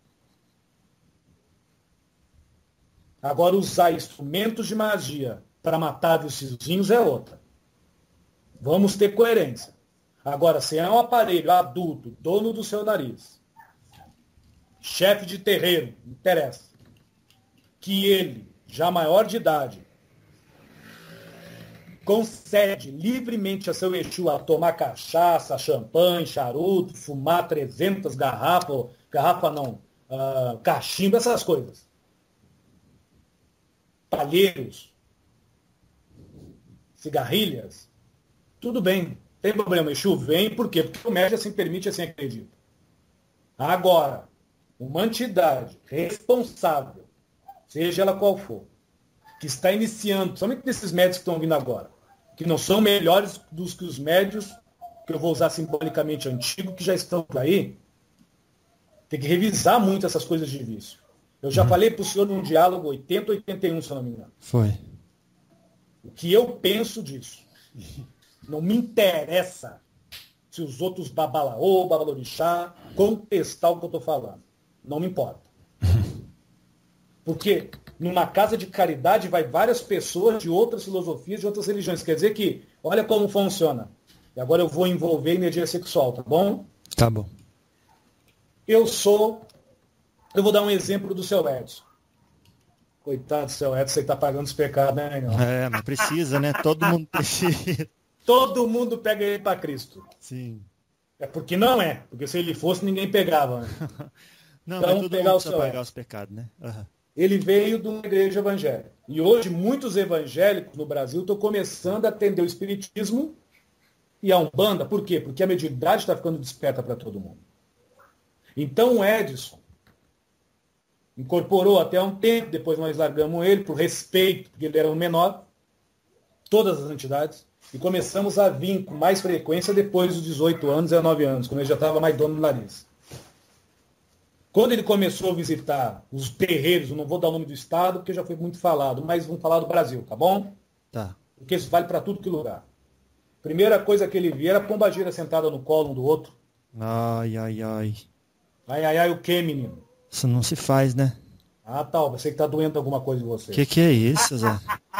Agora, usar instrumentos de magia para matar os vizinhos é outra. Vamos ter coerência. Agora, se é um aparelho adulto, dono do seu nariz, chefe de terreiro, não interessa, que ele, já maior de idade, concede livremente a seu Exu a tomar cachaça, champanhe, charuto, fumar 300 garrafas, cachimbo, essas coisas. Palheiros, cigarrilhas, tudo bem, tem problema. Exu vem, por quê? Porque o médium assim permite, assim acredita. Agora, uma entidade responsável, seja ela qual for, que está iniciando, somente desses médios que estão vindo agora, que não são melhores dos que os médios, que eu vou usar simbolicamente antigo, que já estão por aí, tem que revisar muito essas coisas de vício. Eu já falei para o senhor num diálogo 80, 81, se eu não me engano. Foi. O que eu penso disso. Não me interessa se os outros babalaô, babalorixá, contestar o que eu estou falando. Não me importa. Porque numa casa de caridade vai várias pessoas de outras filosofias, de outras religiões. Quer dizer que, olha como funciona. E agora eu vou envolver energia sexual, tá bom? Tá bom. Eu vou dar um exemplo do seu Edson. Coitado do seu Edson, você está pagando os pecados, né, Renan? É, mas precisa, né? Todo mundo precisa. Todo mundo pega ele para Cristo. Sim. É porque não é. Porque se ele fosse, ninguém pegava. Né? Não, Então, mas todo pegar mundo o precisa seu pagar Edson. os pecados, né? Aham. Ele veio de uma igreja evangélica. E hoje muitos evangélicos no Brasil estão começando a atender o espiritismo e a Umbanda. Por quê? Porque a mediunidade está ficando desperta para todo mundo. Então o Edson incorporou até um tempo, depois nós largamos ele por respeito, porque ele era o menor, todas as entidades, e começamos a vir com mais frequência depois dos 18 anos e 9 anos, quando ele já estava mais dono do nariz. Quando ele começou a visitar os terreiros, eu não vou dar o nome do estado, porque já foi muito falado, mas vamos falar do Brasil, tá bom? Tá. Porque isso vale para tudo que lugar. Primeira coisa que ele via era a pombagira sentada no colo um do outro. Ai, ai, ai. Ai, ai, ai, o quê, menino? Isso não se faz, né? Ah, tá, você que tá doendo alguma coisa em você. Que é isso, Zé?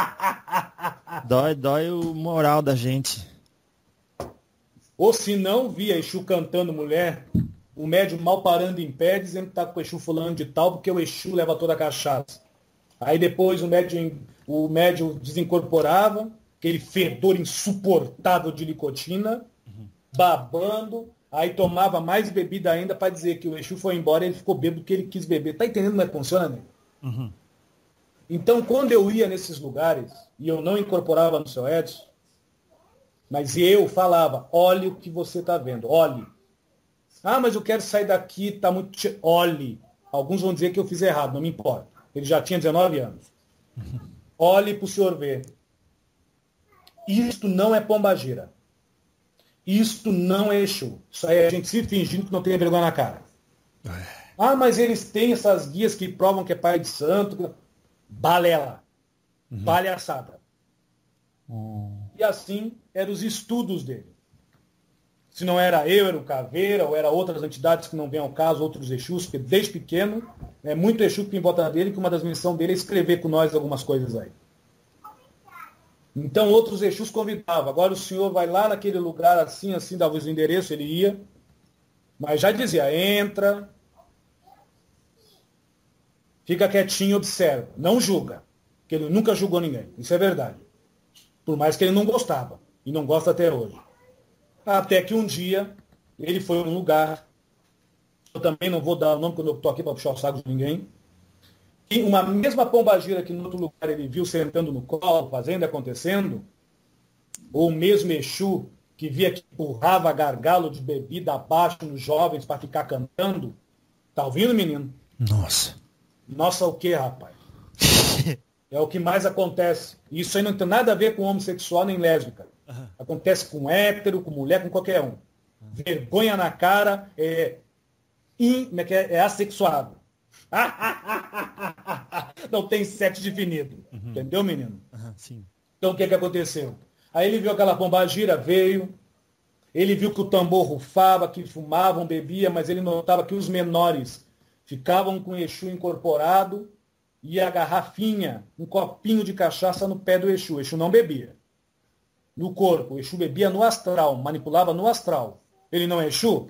Dói o moral da gente. Ou se não via Exu cantando mulher, o médium mal parando em pé, dizendo que tá com o Exu fulano de tal, porque o Exu leva toda a cachaça. Aí depois o médium desincorporava, aquele fedor insuportável de nicotina, babando, aí tomava mais bebida ainda para dizer que o Exu foi embora e ele ficou bêbado porque ele quis beber. Tá entendendo como é que funciona, né? Uhum. Então, quando eu ia nesses lugares, e eu não incorporava no seu Edson, mas eu falava, olhe o que você está vendo, olhe. Ah, mas eu quero sair daqui, tá muito... Olhe. Alguns vão dizer que eu fiz errado, não me importa. Ele já tinha 19 anos. Olhe para o senhor ver. Isto não é pombagira. Isto não é Exu. Isso aí é a gente se fingindo que não tem vergonha na cara. Ah, mas eles têm essas guias que provam que é pai de santo. Balela. Palhaçada. E assim eram os estudos dele. Se não era eu, era o Caveira, ou era outras entidades que não vêm ao caso, outros Exus, porque desde pequeno É muito Exu que tem em volta dele, que uma das missões dele é escrever com nós algumas coisas aí. Então outros Exus convidavam. Agora o senhor vai lá naquele lugar assim, assim, dava os endereços, ele ia. Mas já dizia, entra, fica quietinho, observa. Não julga. Porque ele nunca julgou ninguém. Isso é verdade. Por mais que ele não gostava. E não gosta até hoje. Até que um dia, ele foi num lugar, eu também não vou dar o nome quando eu estou aqui para puxar o saco de ninguém, e uma mesma pombagira que no outro lugar ele viu sentando no colo, fazendo e acontecendo, ou o mesmo Exu que via que empurrava gargalo de bebida abaixo nos jovens para ficar cantando. Tá ouvindo, menino? Nossa. Nossa, o que, rapaz? É o que mais acontece. Isso aí não tem nada a ver com homossexual nem lésbica. Aham. Acontece com hétero, com mulher, com qualquer um. Vergonha na cara, é assexuado. Não tem sexo definido. Entendeu, menino? Aham, sim. Então o que aconteceu? Aí ele viu aquela pombagira, veio, ele viu que o tambor rufava, que fumavam, bebia, mas ele notava que os menores ficavam com o Exu incorporado e a garrafinha, um copinho de cachaça no pé do Exu. O Exu não bebia. No corpo, o Exu bebia no astral, manipulava no astral. Ele não é Exu?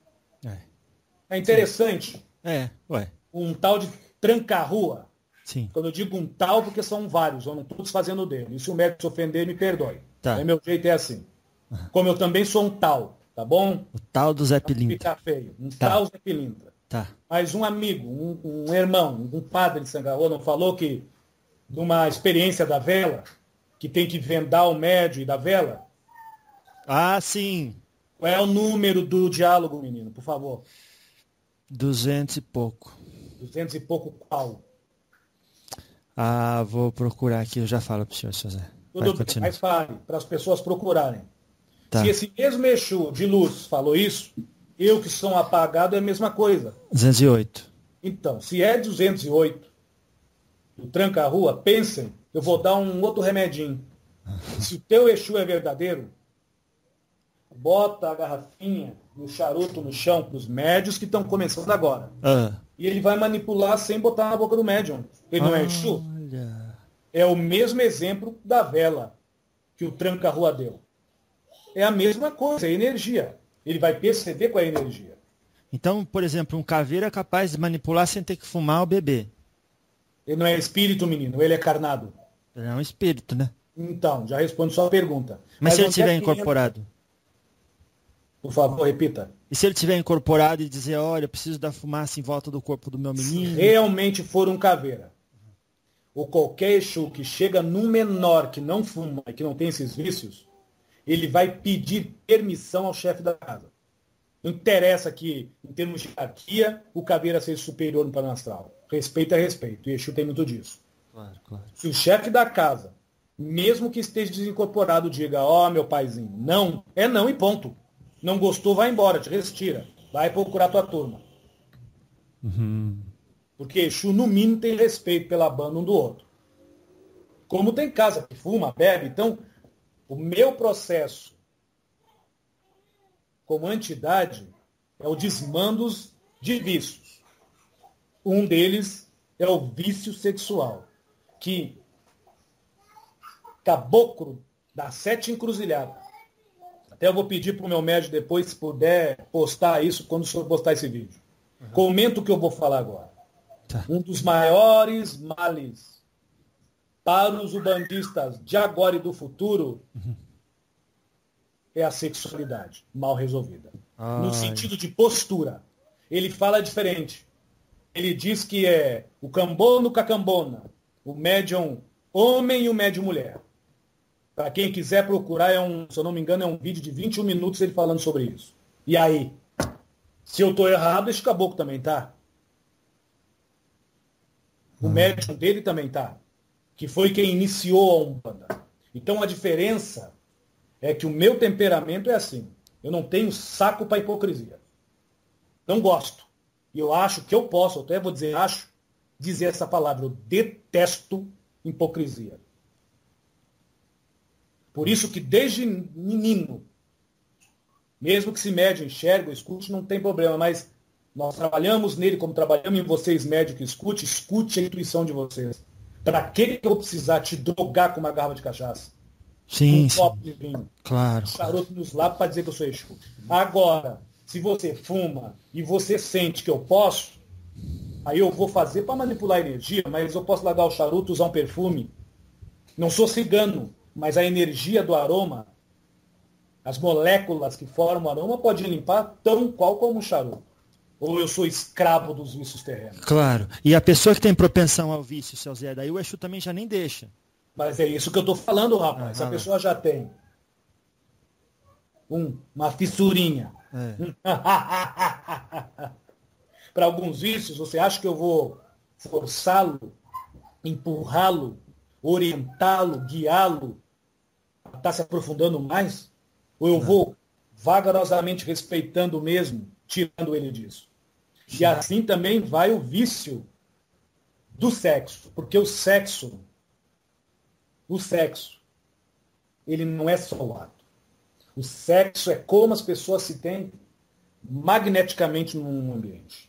É interessante. Ué. Um tal de tranca-rua. Sim. Quando eu digo um tal, porque são vários, eu não estou desfazendo dele. E se o médico se ofender, me perdoe. Tá. Aí meu jeito é assim. Como eu também sou um tal, tá bom? O tal do Zé Não Pilintra. fica feio. Um Tá. tal Zé Pilintra. Tá. Mas um amigo, um irmão, um padre de Sangarro não falou que de uma experiência da vela, que tem que vendar o médio e da vela? Ah, sim. Qual é o número do diálogo, menino, por favor? 200 e pouco. 200 e pouco qual? Ah, vou procurar aqui, eu já falo pro senhor, seu Zé. Vai Tudo bem, continuar. mas fale, para as pessoas procurarem. Tá. Se esse mesmo Exu de luz falou isso, eu que sou um apagado é a mesma coisa. 208. Então, se é 208, o tranca-rua, pensem, eu vou dar um outro remedinho. Se o teu Exu é verdadeiro, bota a garrafinha e o charuto no chão para os médios que estão começando agora. Ah. E ele vai manipular sem botar na boca do médium. Ele não é Exu? Olha. É o mesmo exemplo da vela que o tranca-rua deu. É a mesma coisa, é energia. Ele vai perceber qual é a energia. Então, por exemplo, um caveiro é capaz de manipular sem ter que fumar ou beber. Ele não é espírito, menino, ele é carnado. Ele é um espírito, né? Então, já respondo sua pergunta. Mas se ele onde é estiver que entra? incorporado? Por favor, repita. E se ele estiver incorporado e dizer, olha, eu preciso da fumaça em volta do corpo do meu Se menino? realmente for um caveira, ou qualquer Exu que chega num menor que não fuma e que não tem esses vícios, ele vai pedir permissão ao chefe da casa. Não interessa que, em termos de hierarquia, o caveira seja superior no plano astral. Respeito é respeito. E Exu tem muito disso. Claro, claro. Se o chefe da casa, mesmo que esteja desincorporado, diga, ó, meu paizinho, não, é não e ponto. Não gostou, vai embora, te retira. Vai procurar tua turma. Porque Exu, no mínimo, tem respeito pela banda um do outro. Como tem casa que fuma, bebe, então, o meu processo como entidade é o desmandos de vícios. Um deles é o vício sexual, que caboclo das 7 encruzilhadas. Até eu vou pedir para o meu médico depois, se puder, postar isso quando o senhor postar esse vídeo. Comenta o que eu vou falar agora. Tá. Um dos maiores males para os ubandistas de agora e do futuro é a sexualidade mal resolvida. No Ai. sentido de postura. Ele fala diferente. Ele diz que é o cambono com a cambona, o médium homem e o médium mulher. Para quem quiser procurar, se eu não me engano, é um vídeo de 21 minutos ele falando sobre isso. E aí? Se eu estou errado, esse caboclo também tá. O médium dele também tá. Que foi quem iniciou a Umbanda. Então a diferença é que o meu temperamento é assim. Eu não tenho saco para hipocrisia. Não gosto. E eu acho que eu posso, eu até vou dizer, dizer essa palavra. Eu detesto hipocrisia. Por isso que desde menino, mesmo que se médio, enxerga, escute, não tem problema, mas Nós trabalhamos nele como trabalhamos em vocês, médico, escute a intuição de vocês. Para que eu precisar te drogar com uma garrafa de cachaça? Sim, Um sim. copo de vinho? Claro. Charuto nos lábios para dizer que eu sou Exu. Agora, se você fuma e você sente que eu posso, aí eu vou fazer para manipular a energia, mas eu posso largar o charuto, usar um perfume. Não sou cigano, mas a energia do aroma, as moléculas que formam o aroma, pode limpar tão qual como o charuto. Ou eu sou escravo dos vícios terrenos. Claro. E a pessoa que tem propensão ao vício, seu Zé, daí o Exu também já nem deixa. Mas é isso que eu estou falando, rapaz. Se a Aham. pessoa já tem uma fissurinha. Para alguns vícios, você acha que eu vou forçá-lo, empurrá-lo, orientá-lo, guiá-lo a estar se aprofundando mais? Ou eu vou vagarosamente respeitando o mesmo, tirando ele disso? E assim também vai o vício do sexo. Porque o sexo, ele não é só o ato. O sexo é como as pessoas se têm magneticamente num ambiente.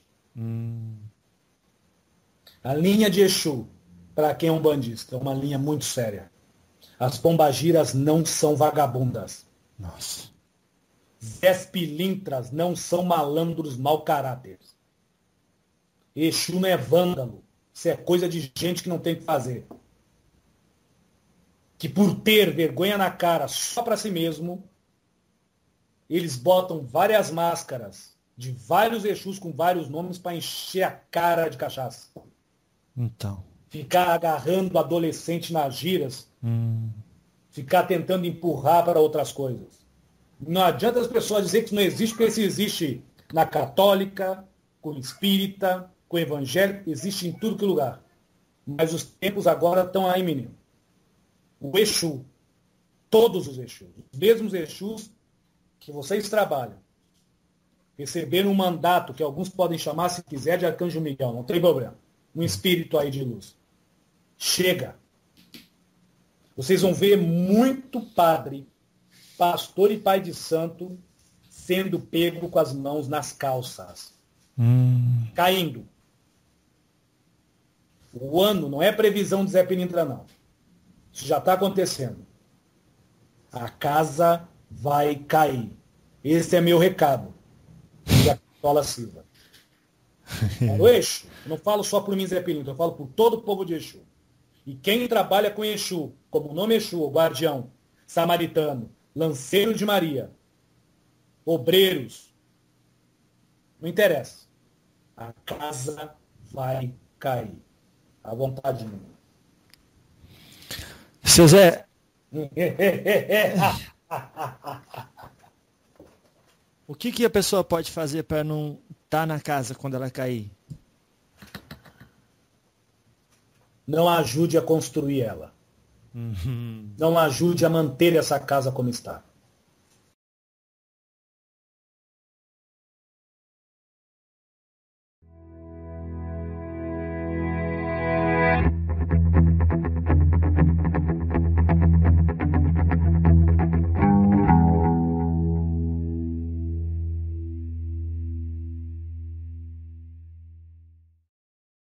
A linha de Exu, para quem é um bandista, é uma linha muito séria. As pombagiras não são vagabundas. Nossa. Zés pilintras não são malandros mau caráter. Exu não é vândalo. Isso é coisa de gente que não tem o que fazer. Que por ter vergonha na cara só para si mesmo, eles botam várias máscaras de vários Exus com vários nomes para encher a cara de cachaça. Então. Ficar agarrando adolescente nas giras. Ficar tentando empurrar para outras coisas. Não adianta as pessoas dizer que isso não existe, porque isso existe na católica, com espírita, com evangélico, existe em tudo que lugar. Mas os tempos agora estão aí, menino. O Exu, todos os Exus, os mesmos Exus que vocês trabalham, receberam um mandato que alguns podem chamar, se quiser, de Arcanjo Miguel, não tem problema. Um espírito aí de luz. Chega. Vocês vão ver muito padre, pastor e pai de santo sendo pego com as mãos nas calças. Caindo. O ano não é previsão de Zé Pilintra, não. Isso já está acontecendo. A casa vai cair. Esse é meu recado. Da Pistola Silva. O Exu, eu não falo só por mim, Zé Pilintra, eu falo por todo o povo de Exu. E quem trabalha com Exu, como o nome Exu, o guardião, samaritano, lanceiro de Maria, obreiros, não interessa. A casa vai cair. À vontade, menino. Seu Zé, o que a pessoa pode fazer para não estar na casa quando ela cair? Não ajude a construir ela. Não ajude a manter essa casa como está.